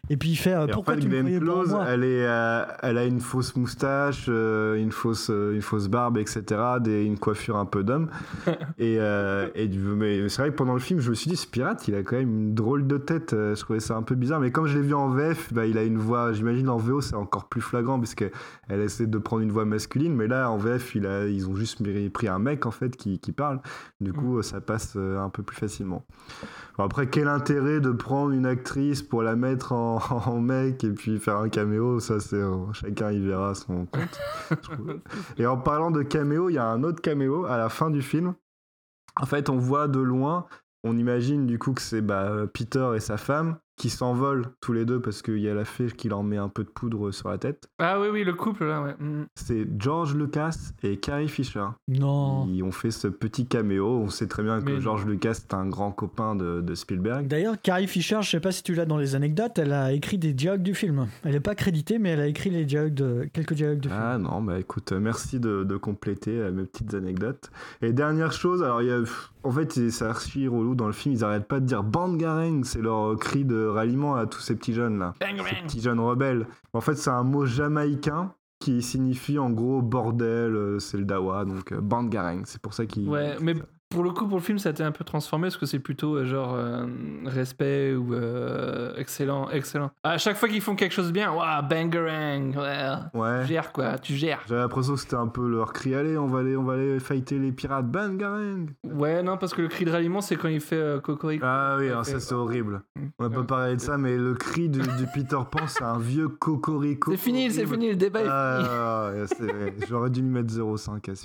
fait euh, Et pourquoi en fait, tu me Glenn croyais pour Close, moi. elle, est, euh, elle a une fausse moustache, euh, une, fausse, euh, une fausse barbe, et cetera. Des, une coiffure un peu d'homme. et euh, et du, mais c'est vrai que pendant le film, je me suis dit, ce pirate, il a quand même une drôle de tête. Euh, je trouvais ça un peu bizarre. Mais comme je l'ai vu en V F, bah, il a une voix, j'imagine en V O, c'est encore plus flagrant, parce qu'elle essaie de prendre une voix masculine. Mais là, en V F, il a, ils ont juste pris un mec, en fait, qui, qui parle. Du coup, mm. ça passe euh, un peu plus facilement. Bon, après, quel intérêt de prendre une actrice pour la mettre en, en mec et puis faire un caméo, ça c'est euh, chacun y verra son compte. Et en parlant de caméo, il y a un autre caméo à la fin du film. En fait, on voit de loin, on imagine du coup que c'est bah, Peter et sa femme qui s'envolent tous les deux parce qu'il y a la fée qui leur met un peu de poudre sur la tête. Ah oui, oui, le couple là, ouais. Mm. C'est George Lucas et Carrie Fisher. Non. Ils ont fait ce petit caméo. On sait très bien que Mais George non. Lucas est un grand copain de, de Spielberg. D'ailleurs, Carrie Fisher, je sais pas si tu l'as dans les anecdotes, elle a écrit des dialogues du film. Elle est pas créditée, mais elle a écrit les dialogues de quelques dialogues du film. Ah non, bah écoute, merci de, de compléter euh, mes petites anecdotes. Et dernière chose, alors il y a, en fait, c'est archi relou dans le film, ils arrêtent pas de dire Bangarang, c'est leur cri de ralliement à tous ces petits jeunes là, ces petits jeunes rebelles. En fait, c'est un mot jamaïcain qui signifie en gros bordel, euh, c'est le dawa, donc euh, Bangarang, c'est pour ça qu'ils... Ouais, mais pour le coup, pour le film, ça a été un peu transformé parce que c'est plutôt euh, genre euh, respect ou euh, excellent, excellent. À chaque fois qu'ils font quelque chose de bien, waouh, bangarang, ouais, ouais. Tu gères quoi, tu gères. J'avais l'impression que c'était un peu leur cri, allez, on va aller, on va aller fighter les pirates, bangarang. Ouais, non, parce que le cri de ralliement, c'est quand il fait euh, cocorico. Ah oui, alors ça c'est horrible. On n'a pas parlé de ça, mais le cri du, du Peter Pan, c'est un vieux cocorico. C'est fini, c'est fini, le débat est fini. Ah, ouais, j'aurais dû lui mettre zéro virgule cinq à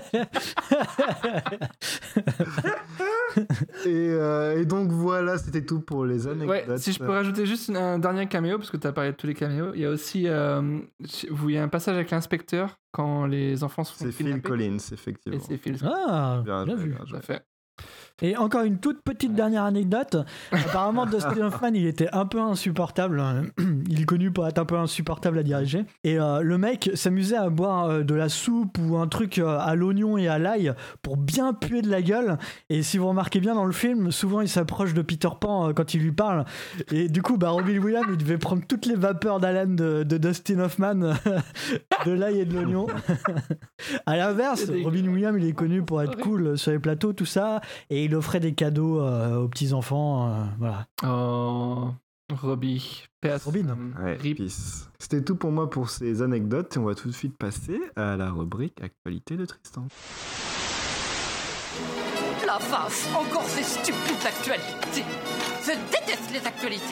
et, euh, et donc voilà, c'était tout pour les anecdotes. Ouais, si je peux rajouter juste un dernier caméo, parce que tu as parlé de tous les caméos, il y a aussi euh, il y a un passage avec l'inspecteur quand les enfants se font c'est Phil Collins, effectivement. Et c'est Phil. Ah, bien, bien bien vu. Bien Tout à fait. Et encore une toute petite dernière anecdote. Apparemment, Dustin Hoffman, il était un peu insupportable. Il est connu pour être un peu insupportable à diriger. Et euh, le mec s'amusait à boire euh, de la soupe ou un truc euh, à l'oignon et à l'ail pour bien puer de la gueule. Et si vous remarquez bien dans le film, souvent il s'approche de Peter Pan euh, quand il lui parle. Et du coup, bah, Robin Williams, il devait prendre toutes les vapeurs d'haleine de, de Dustin Hoffman, de l'ail et de l'oignon. À l'inverse, Robin Williams, il est connu pour être cool sur les plateaux, tout ça. Et il offrait des cadeaux euh, aux petits-enfants. Euh, voilà. Oh, Robbie. Robin. Ouais, peace. C'était tout pour moi pour ces anecdotes. Et on va tout de suite passer à la rubrique Actualité de Tristan. La vache, encore ces stupides actualités. Je déteste les actualités.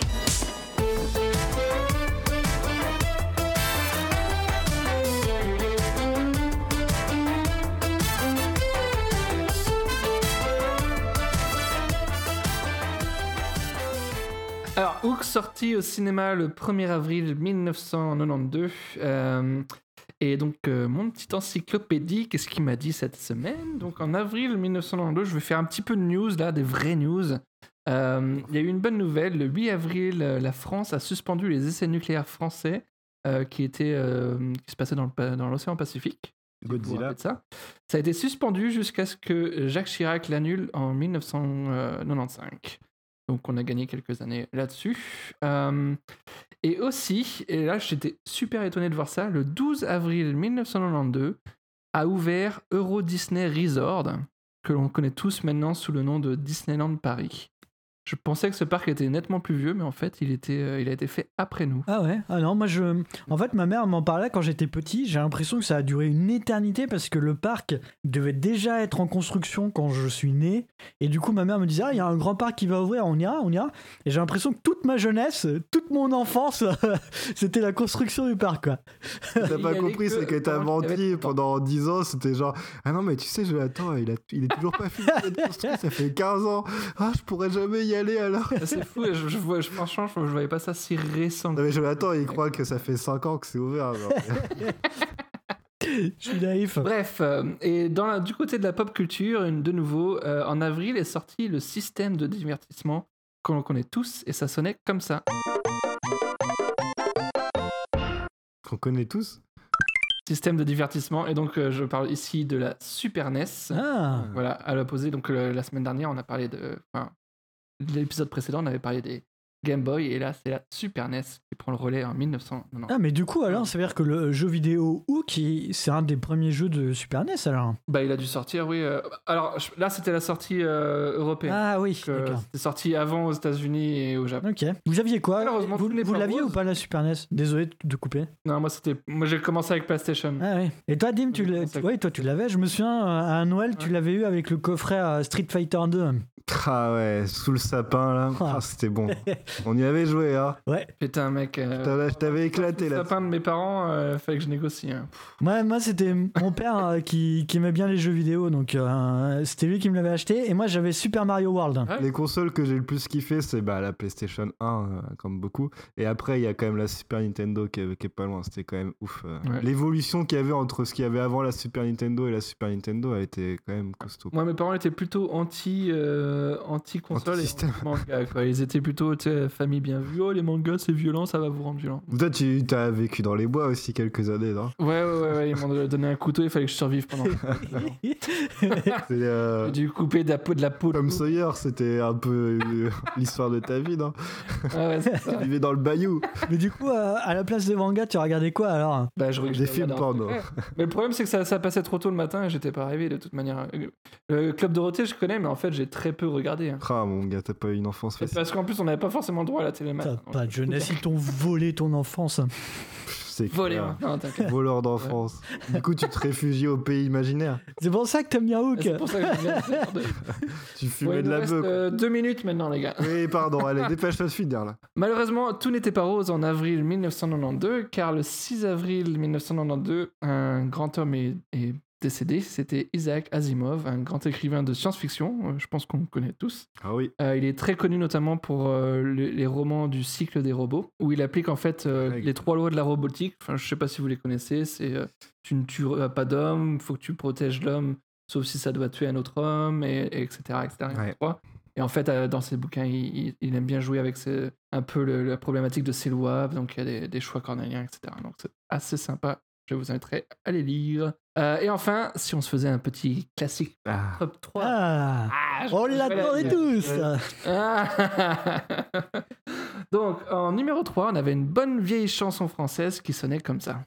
Alors, Hook sorti au cinéma le premier avril mille neuf cent quatre-vingt-douze. Euh, et donc, euh, mon petite encyclopédie, qu'est-ce qu'il m'a dit cette semaine? Donc, en avril mille neuf cent quatre-vingt-douze, je vais faire un petit peu de news, là, des vraies news. Euh, Il y a eu une bonne nouvelle. Le huit avril, la France a suspendu les essais nucléaires français euh, qui, étaient, euh, qui se passaient dans, le, dans l'océan Pacifique. Godzilla. Ça. ça a été suspendu jusqu'à ce que Jacques Chirac l'annule en mille neuf cent quatre-vingt-quinze. Donc on a gagné quelques années là-dessus. Euh, et aussi, et là j'étais super étonné de voir ça, le douze avril mille neuf cent quatre-vingt-douze a ouvert Euro Disney Resort, que l'on connaît tous maintenant sous le nom de Disneyland Paris. Je pensais que ce parc était nettement plus vieux, mais en fait, il, était, euh, il a été fait après nous. Ah ouais? Ah non, moi je... En fait, ma mère m'en parlait quand j'étais petit. J'ai l'impression que ça a duré une éternité parce que le parc devait déjà être en construction quand je suis né. Et du coup, ma mère me disait, ah, il y a un grand parc qui va ouvrir, on ira, on ira. Et j'ai l'impression que toute ma jeunesse, toute mon enfance, c'était la construction du parc, quoi. T'as pas compris, c'est que t'as menti pendant dix ans. C'était genre, ah non, mais tu sais, je attends, il, a... il est toujours pas fini d'être construit, ça fait quinze ans. Ah, je pourrais jamais y aller alors. C'est fou, je, je, vois, je, franchement, je, je voyais pas ça si récent. Non, mais je m'attends, il croit que ça fait cinq ans que c'est ouvert. Je suis naïf. Bref, euh, et dans la, du côté de la pop culture, une, de nouveau, euh, en avril est sorti le système de divertissement que l'on connaît tous, et ça sonnait comme ça. Qu'on connaît tous? Système de divertissement, et donc euh, je parle ici de la Super N E S. Ah. Voilà, à l'opposé, donc euh, la semaine dernière, on a parlé de... Enfin, l'épisode précédent, on avait parlé des, Game Boy, et là c'est la Super N E S qui prend le relais en mille neuf cent quatre-vingt-dix. Ah mais du coup alors ça veut dire que le jeu vidéo Hook il- c'est un des premiers jeux de Super N E S alors. Bah il a dû sortir, oui. euh, Alors je- là c'était la sortie euh, européenne. Ah oui, Donc, euh, d'accord. C'était sorti avant aux États-Unis et au Japon. Ok. Vous aviez quoi Malheureusement, Vous, tout n'est vous pas l'aviez rose. ou pas la Super N E S? Désolé de couper. Non, moi c'était, moi j'ai commencé avec PlayStation. Ah oui. Et toi Dim, tu l'as... ouais, toi tu l'avais. Je me souviens à Noël tu l'avais eu avec le coffret à Street Fighter deux. Ah ouais, sous le sapin là. Ah, c'était bon. On y avait joué, hein. Ouais. Putain mec. Euh, T'avais- je t'avais éclaté le là. sapin de mes parents, euh, fallait que je négocie. Hein. Moi, moi c'était mon père euh, qui, qui aimait bien les jeux vidéo, donc euh, c'était lui qui me l'avait acheté. Et moi, j'avais Super Mario World. Les consoles que j'ai le plus kiffé, c'est bah, la PlayStation un, euh, comme beaucoup. Et après, il y a quand même la Super Nintendo qui est, qui est pas loin. C'était quand même ouf. euh. Ouais. L'évolution qu'il y avait entre ce qu'il y avait avant la Super Nintendo et la Super Nintendo, elle était quand même costaud. Moi mes parents étaient plutôt anti, euh, anti console et Anti-système. anti-manga, quoi. Ils étaient plutôt, tu sais, famille bien vue. Oh les mangas c'est violent, ça va vous rendre violent. Toi, tu as vécu dans les bois aussi quelques années, non? Ouais, ouais, ouais, ouais, ils m'ont donné un couteau, il fallait que je survive pendant. C'est, euh, J'ai dû couper de la peau de la peau. Comme Sawyer, c'était un peu euh, l'histoire de ta vie, non? Ah ouais, c'est ça. Tu vivais dans le bayou. Mais du coup, euh, à la place des mangas, tu regardais quoi alors? Bah, je Des films porno. Ouais. Mais le problème, c'est que ça, ça passait trop tôt le matin et j'étais pas arrivé de toute manière. Le Club Dorothée, je connais, mais en fait, j'ai très peu regardé. Hein. Ah mon gars, t'as pas eu une enfance Et facile. parce qu'en plus, on n'avait pas forcément le droit à la télé. T'as pas de jeunesse, ils t'ont volé ton enfance. C'est Volé, clair. hein. Non, t'inquiète. Voleur d'enfance. Du coup, tu te réfugies au pays imaginaire. C'est pour ça que t'aimes bien Hook. C'est pour ça que j'aime bien faire de- Tu fumais Ouais, il de nous la reste beuh. quoi. euh, deux minutes maintenant, les gars. Oui, pardon, allez, dépêche-toi de finir là. Malheureusement, tout n'était pas rose en avril mille neuf cent quatre-vingt-douze, car le six avril mille neuf cent quatre-vingt-douze, un grand homme est, est décédé. C'était Isaac Asimov, un grand écrivain de science-fiction. Euh, je pense qu'on le connaît tous. Ah oui. Euh, il est très connu notamment pour euh, le- les romans du cycle des robots, où il applique en fait euh, Ouais. les trois lois de la robotique. Enfin, je sais pas si vous les connaissez. C'est euh, tu ne tueras pas d'homme, faut que tu protèges l'homme, sauf si ça doit tuer un autre homme, et, et etc., et cetera, Ouais. et cetera. Et en fait, euh, dans ses bouquins, il, il- il aime bien jouer avec ses- un peu le- la problématique de ces lois. Donc, il y a des, des choix cornéliens, et cetera. Donc, c'est assez sympa. Je vous inviterai à les lire. Euh, et enfin, si on se faisait un petit classique Ah. top trois. Ah, Ah, je- on je vais la l'attendait dire. tous. Ouais. Ah. Donc, en numéro trois, on avait une bonne vieille chanson française qui sonnait comme ça.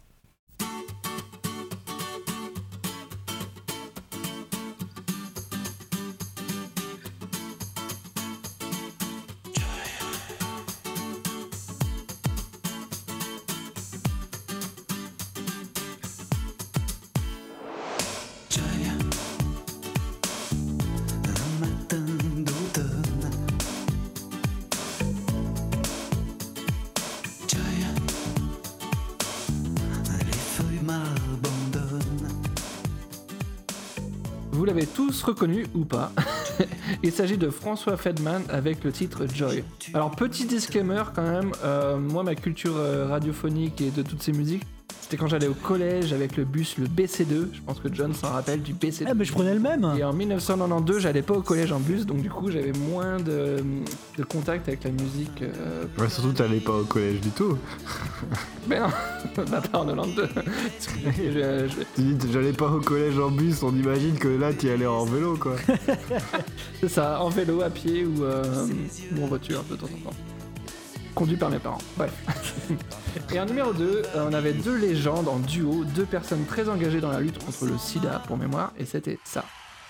Vous l'avez tous reconnu ou pas? Il s'agit de François Feldman avec le titre Joy. Alors petit disclaimer quand même, euh, moi ma culture euh, radiophonique et de toutes ces musiques, c'était quand j'allais au collège avec le bus, le B C deux, je pense que John s'en rappelle du B C deux. Ah, mais je prenais le même. Et en mille neuf cent quatre-vingt-douze, j'allais pas au collège en bus, donc du coup j'avais moins de, de contact avec la musique. Euh, Ouais, surtout, t'allais pas au collège du tout. mais non, bah, pas en quatre-vingt-douze. Je- je- Tu dis, j'allais pas au collège en bus, on imagine que là, t'y allais en vélo, quoi. C'est ça, en vélo, à pied ou, euh, ou en voiture de temps en temps. Conduit par mes parents, bref. Et en numéro deux, euh, on avait deux légendes en duo, deux personnes très engagées dans la lutte contre le sida, pour mémoire, et c'était ça.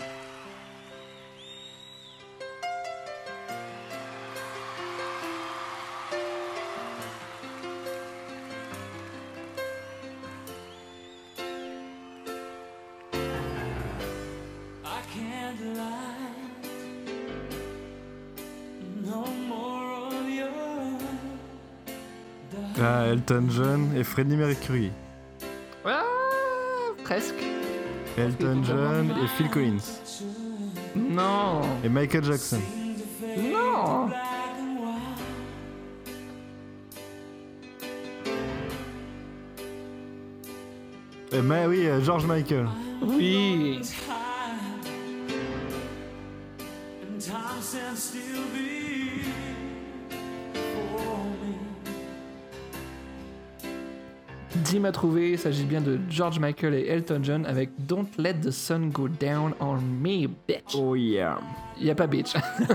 I can't lie. No more of your Ah, Elton John et Freddie Mercury. Ah, presque. Elton John et Phil Collins. Non. Et Michael Jackson. Non. Eh ben oui, euh, George Michael. Oui. and time stands still before me. Dim a trouvé, il s'agit bien de George Michael et Elton John avec Don't Let the Sun Go Down on Me, bitch. Oh yeah. Il n'y a pas bitch.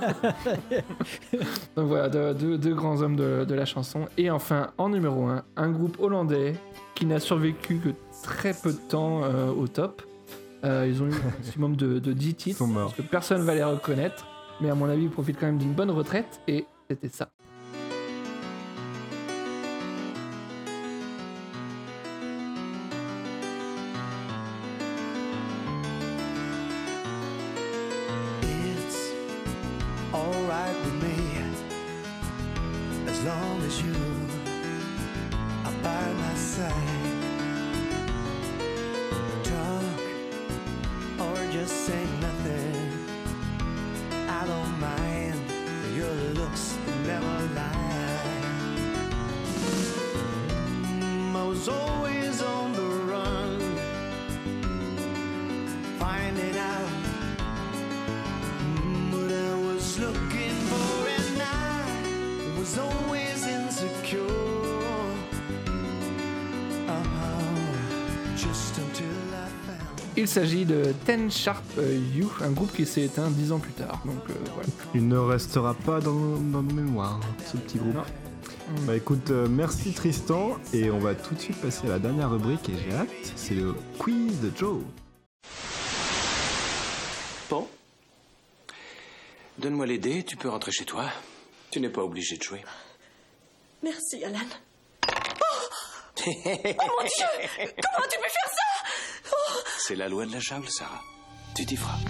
Donc voilà, deux, deux, deux grands hommes de, de la chanson. Et enfin, en numéro un, un groupe hollandais qui n'a survécu que très peu de temps euh, au top. Euh, ils ont eu un maximum de, de dix titres, parce que personne ne va les reconnaître. Mais à mon avis, ils profitent quand même d'une bonne retraite. Et c'était ça. Alright with me, as long as you are by my side. Talk or just say nothing, I don't mind, your looks never lie. Mm, I was always on the run, finding out looking for, and I was always insecure. Uh-huh. Just until I found. Il s'agit de Ten Sharp You, un groupe qui s'est éteint dix ans plus tard. Donc euh, voilà. Il ne restera pas dans, dans nos mémoires, ce petit groupe. Non. Bah écoute, euh, merci Tristan, et on va tout de suite passer à la dernière rubrique, et j'ai hâte, c'est le quiz de Joe. Bon. Donne-moi les dés, tu peux rentrer chez toi. Tu n'es pas obligé de jouer. Merci, Alan. Oh, oh mon Dieu! Comment tu peux faire ça? Oh. C'est la loi de la jungle, Sarah. Tu t'y feras.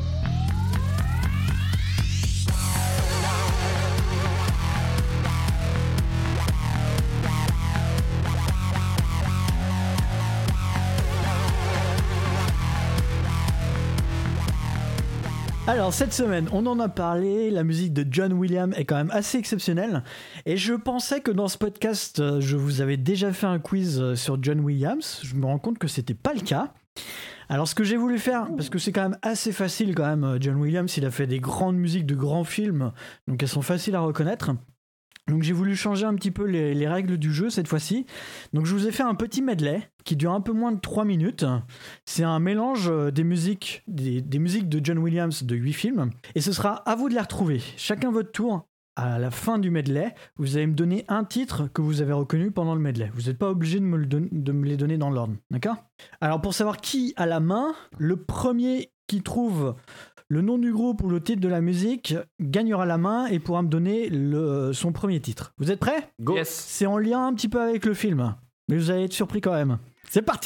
Alors cette semaine, on en a parlé, la musique de John Williams est quand même assez exceptionnelle et je pensais que dans ce podcast, je vous avais déjà fait un quiz sur John Williams, je me rends compte que c'était pas le cas. Alors ce que j'ai voulu faire, parce que c'est quand même assez facile quand même, John Williams il a fait des grandes musiques de grands films, donc elles sont faciles à reconnaître. Donc j'ai voulu changer un petit peu les, les règles du jeu cette fois-ci. Donc je vous ai fait un petit medley qui dure un peu moins de trois minutes. C'est un mélange des musiques, des, des musiques de John Williams de huit films. Et ce sera à vous de les retrouver. Chacun votre tour. À la fin du medley, vous allez me donner un titre que vous avez reconnu pendant le medley. Vous n'êtes pas obligé de me, le don- de me les donner dans l'ordre. D'accord ? Alors pour savoir qui a la main, le premier qui trouve le nom du groupe ou le titre de la musique gagnera la main et pourra me donner le, son premier titre. Vous êtes prêts ? Go. Yes. C'est en lien un petit peu avec le film, mais vous allez être surpris quand même. C'est parti !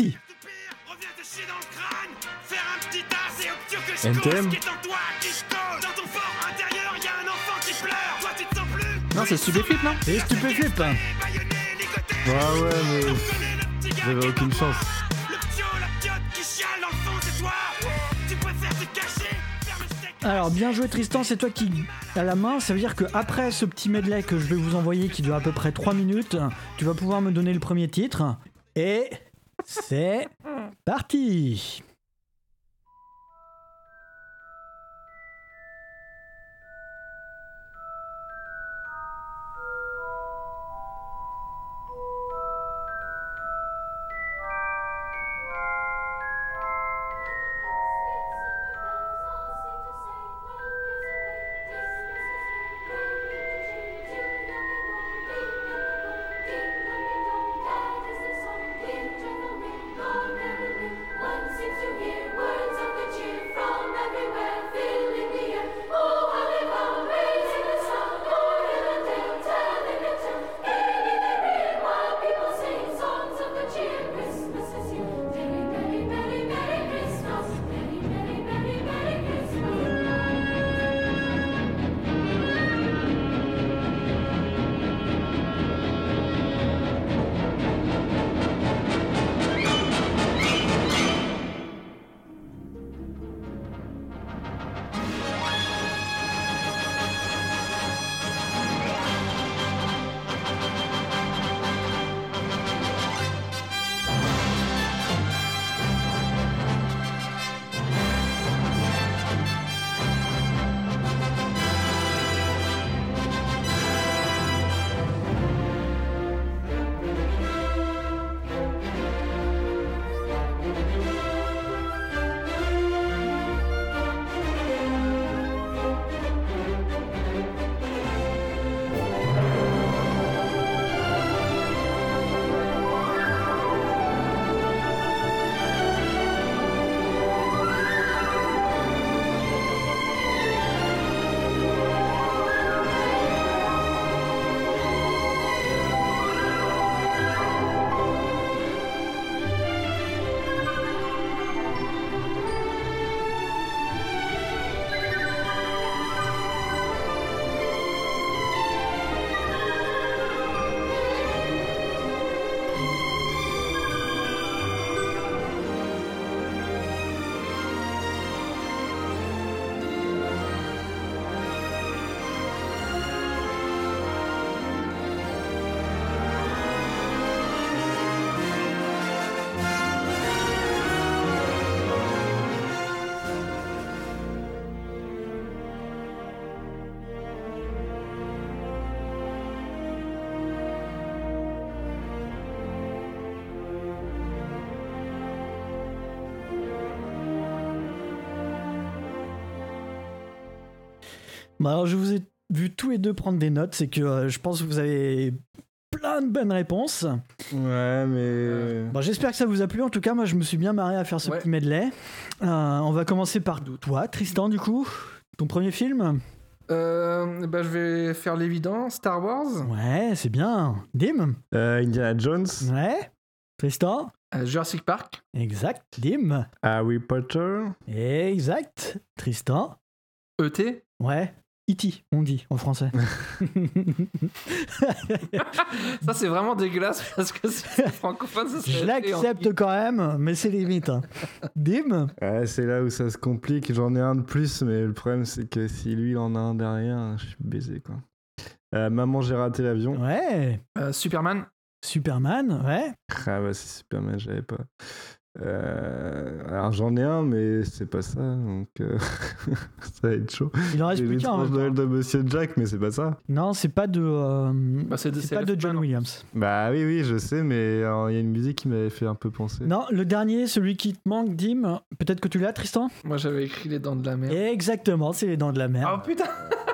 N T M. Non, c'est Stupéflip, non ? C'est Stupéflip. Ah ouais, mais j'avais aucune chance. Alors bien joué Tristan, c'est toi qui as la main, ça veut dire qu'après ce petit medley que je vais vous envoyer qui dure à peu près trois minutes, tu vas pouvoir me donner le premier titre, et c'est parti. One seems to Bah alors, je vous ai vu tous les deux prendre des notes, c'est que euh, je pense que vous avez plein de bonnes réponses. Ouais, mais... Bon, j'espère que ça vous a plu. En tout cas, moi, je me suis bien marré à faire ce Ouais. petit medley. Euh, on va commencer par toi, Tristan, du coup. Ton premier film? Euh, bah, je vais faire l'évident, Star Wars. Ouais, c'est bien. Dim? Euh, Indiana Jones. Ouais. Tristan? Euh, Jurassic Park. Exact. Dim? Harry Potter. Exact. Tristan? E T. Ouais. E T, on dit en français. Ça, c'est vraiment dégueulasse parce que c'est francophone. Ça serait Je l'accepte quand même, mais c'est limite. Hein. Dim? Ouais, c'est là où ça se complique. J'en ai un de plus, mais le problème, c'est que si lui, il en a un derrière, je suis baisé, quoi. Euh, Maman, j'ai raté l'avion. Ouais. Euh, Superman. Superman, ouais. Ah bah, c'est Superman, j'avais pas. Euh, alors j'en ai un, mais c'est pas ça, donc euh, ça va être chaud. Il en reste J'ai plus qu'un, en l'étrange même Noël de Monsieur Jack, mais c'est pas ça. Non, c'est pas de. euh, Bah, c'est de- c'est c'est pas le de John Superman. Williams. Bah oui, oui, je sais, mais alors, il y a une musique qui m'avait fait un peu penser. Non, le dernier, celui qui te manque, Dim. Peut-être que tu l'as, Tristan? Moi, j'avais écrit Les Dents de la Mer. Exactement, c'est les Dents de la Mer. Oh putain.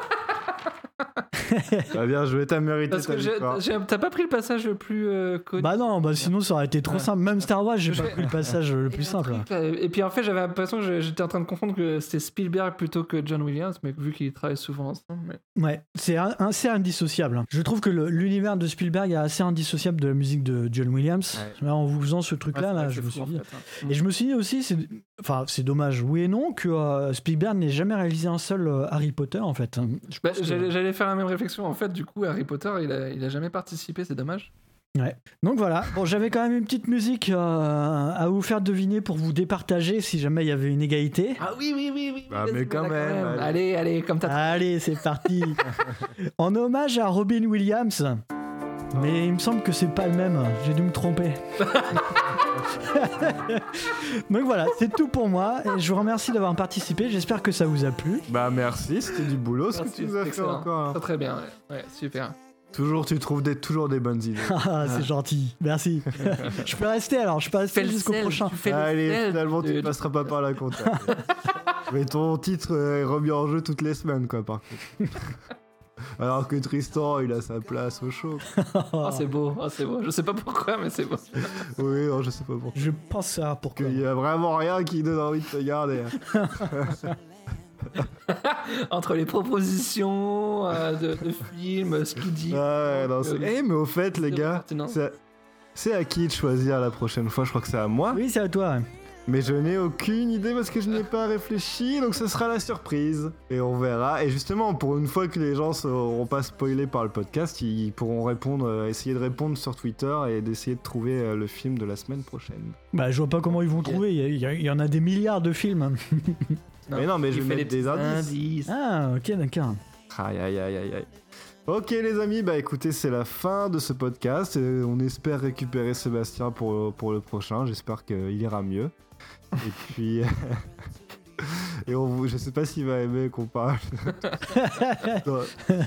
Bah bien joué, t'as mérité Parce ta que j'ai- victoire. j'ai- t'as pas pris le passage le plus euh, connu. Bah non, bah sinon ça aurait été trop Ouais. simple. Même Star Wars, j'ai Je pas vais- pris le passage le plus simple. Et puis en fait, j'avais l'impression que je- j'étais en train de confondre que c'était Spielberg plutôt que John Williams, mais vu qu'ils travaillent souvent ensemble. Mais... Ouais, c'est un- assez indissociable. Je trouve que le- l'univers de Spielberg est assez indissociable de la musique de John Williams. Là, en vous faisant ce truc-là, Ouais, c'est vrai là, que je c'est me fou, suis en dit. fait, hein. Et je me suis dit aussi, c'est, enfin, c'est dommage, oui et non, que euh, Spielberg n'ait jamais réalisé un seul euh, Harry Potter en fait. Je Bah, pense que- j'allais, j'allais faire la même réflexion. En fait, du coup, Harry Potter, il a, il a jamais participé, c'est dommage. Ouais. Donc voilà. Bon, j'avais quand même une petite musique euh, à vous faire deviner pour vous départager si jamais il y avait une égalité. Ah oui, oui, oui, oui. Bah, mais quand même. allez. Allez, allez, comme t'as. Allez, c'est parti. En hommage à Robin Williams. Mais il me semble que c'est pas le même. J'ai dû me tromper. Donc voilà, c'est tout pour moi. Et je vous remercie d'avoir participé. J'espère que ça vous a plu. Bah merci, c'était du boulot ce que Merci, tu nous as c'est fait excellent. encore. hein. Très, très bien, ouais. Ouais, super. Toujours, tu trouves des, toujours des bonnes idées. Ah, c'est gentil. Merci. Je peux rester alors. Je peux rester Fais le jusqu'au sel, prochain. tu fais le Allez, sel finalement, tu de- ne passeras pas par la compta. Mais ton titre euh, est remis en jeu toutes les semaines, quoi, par contre. Alors que Tristan, il a sa place au show. Ah, c'est beau, ah, c'est beau. Je sais pas pourquoi, mais c'est beau. Oui, non, je sais pas pourquoi. Je pense ça pourquoi. Il y a vraiment rien qui donne envie de te garder. Entre les propositions euh, de, de films, ce qu'il dit. Ouais, non, c'est... Euh, Eh, mais au fait, les de gars, pertinence. c'est à... c'est à qui de choisir la prochaine fois? Je crois que c'est à moi. Oui, c'est à toi. ouais. Mais je n'ai aucune idée parce que je n'ai pas réfléchi, donc ce sera la surprise. Et on verra. Et justement, pour une fois que les gens ne seront pas spoilés par le podcast, ils pourront répondre, euh, essayer de répondre sur Twitter et d'essayer de trouver euh, le film de la semaine prochaine. Bah, je vois pas comment ils vont trouver. Il y a- il y, a- il y en a des milliards de films. mais non, mais je il vais fait mettre des des petits indices. indices. Ah, ok, d'accord. Aïe, aïe, aïe, aïe, aïe. Ok les amis, bah écoutez, c'est la fin de ce podcast. Et on espère récupérer Sébastien pour, pour le prochain. J'espère qu'il ira mieux. Et puis... Et on, vous- je sais pas s'il va aimer qu'on parle. Non.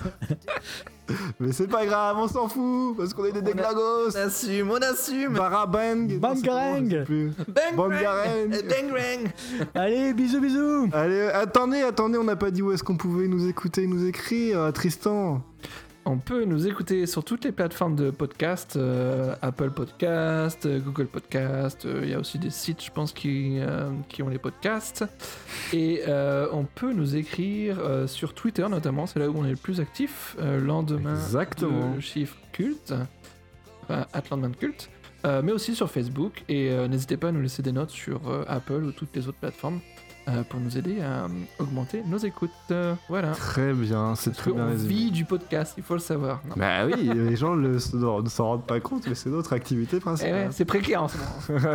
Mais c'est pas grave, on s'en fout, parce qu'on est des déglagos. On assume, on assume. Barabang. Bangarang. Bang, Bangarang. bang, bang, bang. Allez, bisous, bisous. Allez, attendez, attendez, on n'a pas dit où est-ce qu'on pouvait nous écouter, nous écrire, euh, Tristan. On peut nous écouter sur toutes les plateformes de podcast, euh, Apple Podcast, euh, Google Podcast, euh, il y a aussi des sites, je pense, qui, euh, qui ont les podcasts. Et euh, on peut nous écrire euh, sur Twitter, notamment, c'est là où on est le plus actif, euh, lendemain Exactement. de chiffre culte, enfin, Atlandman culte, euh, mais aussi sur Facebook. Et euh, n'hésitez pas à nous laisser des notes sur euh, Apple ou toutes les autres plateformes euh, pour nous aider à euh, augmenter nos écoutes. Euh, voilà. Très bien, c'est Parce très bien qu'on résumé. vit du podcast, il faut le savoir. Non. Bah oui, les gens le- ne s'en rendent pas compte, mais c'est notre activité Eh principale. ouais, c'est précaire en ce moment.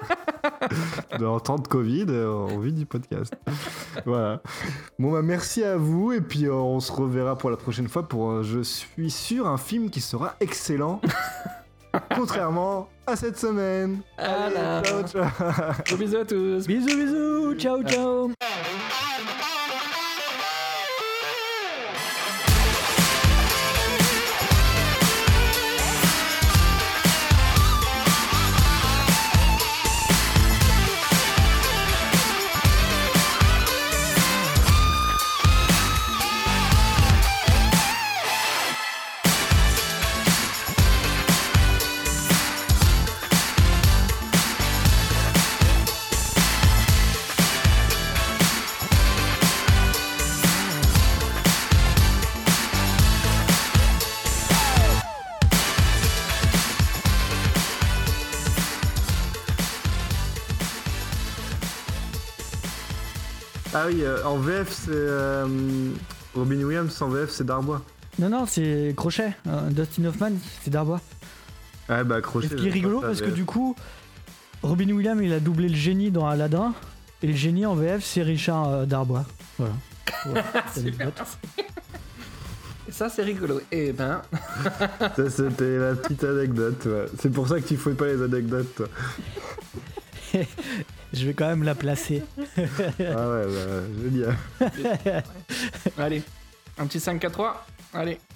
En temps de Covid, euh, on vit du podcast. Voilà. Bon bah merci à vous et puis euh, on se reverra pour la prochaine fois pour, euh, je suis sûr, un film qui sera excellent. Contrairement à cette semaine. Allez, Voilà. ciao, ciao. Gros bisous à tous. Bisous, bisous. Ciao, ciao. Ah oui, euh, en V F, c'est. Euh, Robin Williams en V F, c'est Darbois. Non, non, c'est Crochet. Euh, Dustin Hoffman, c'est Darbois. Ouais, bah, Crochet. Et ce qui est rigolo, parce que du coup, Robin Williams, il a doublé le génie dans Aladdin. Et le génie en V F, c'est Richard euh, Darbois. Voilà. Ouais, Super. Et ça, c'est rigolo. Et ben. Ça, c'était la petite anecdote. Ouais. C'est pour ça que tu fais pas les anecdotes, toi. Je vais quand même la placer. Ah ouais, bah, génial. Allez, un petit cinq quatre trois. Allez.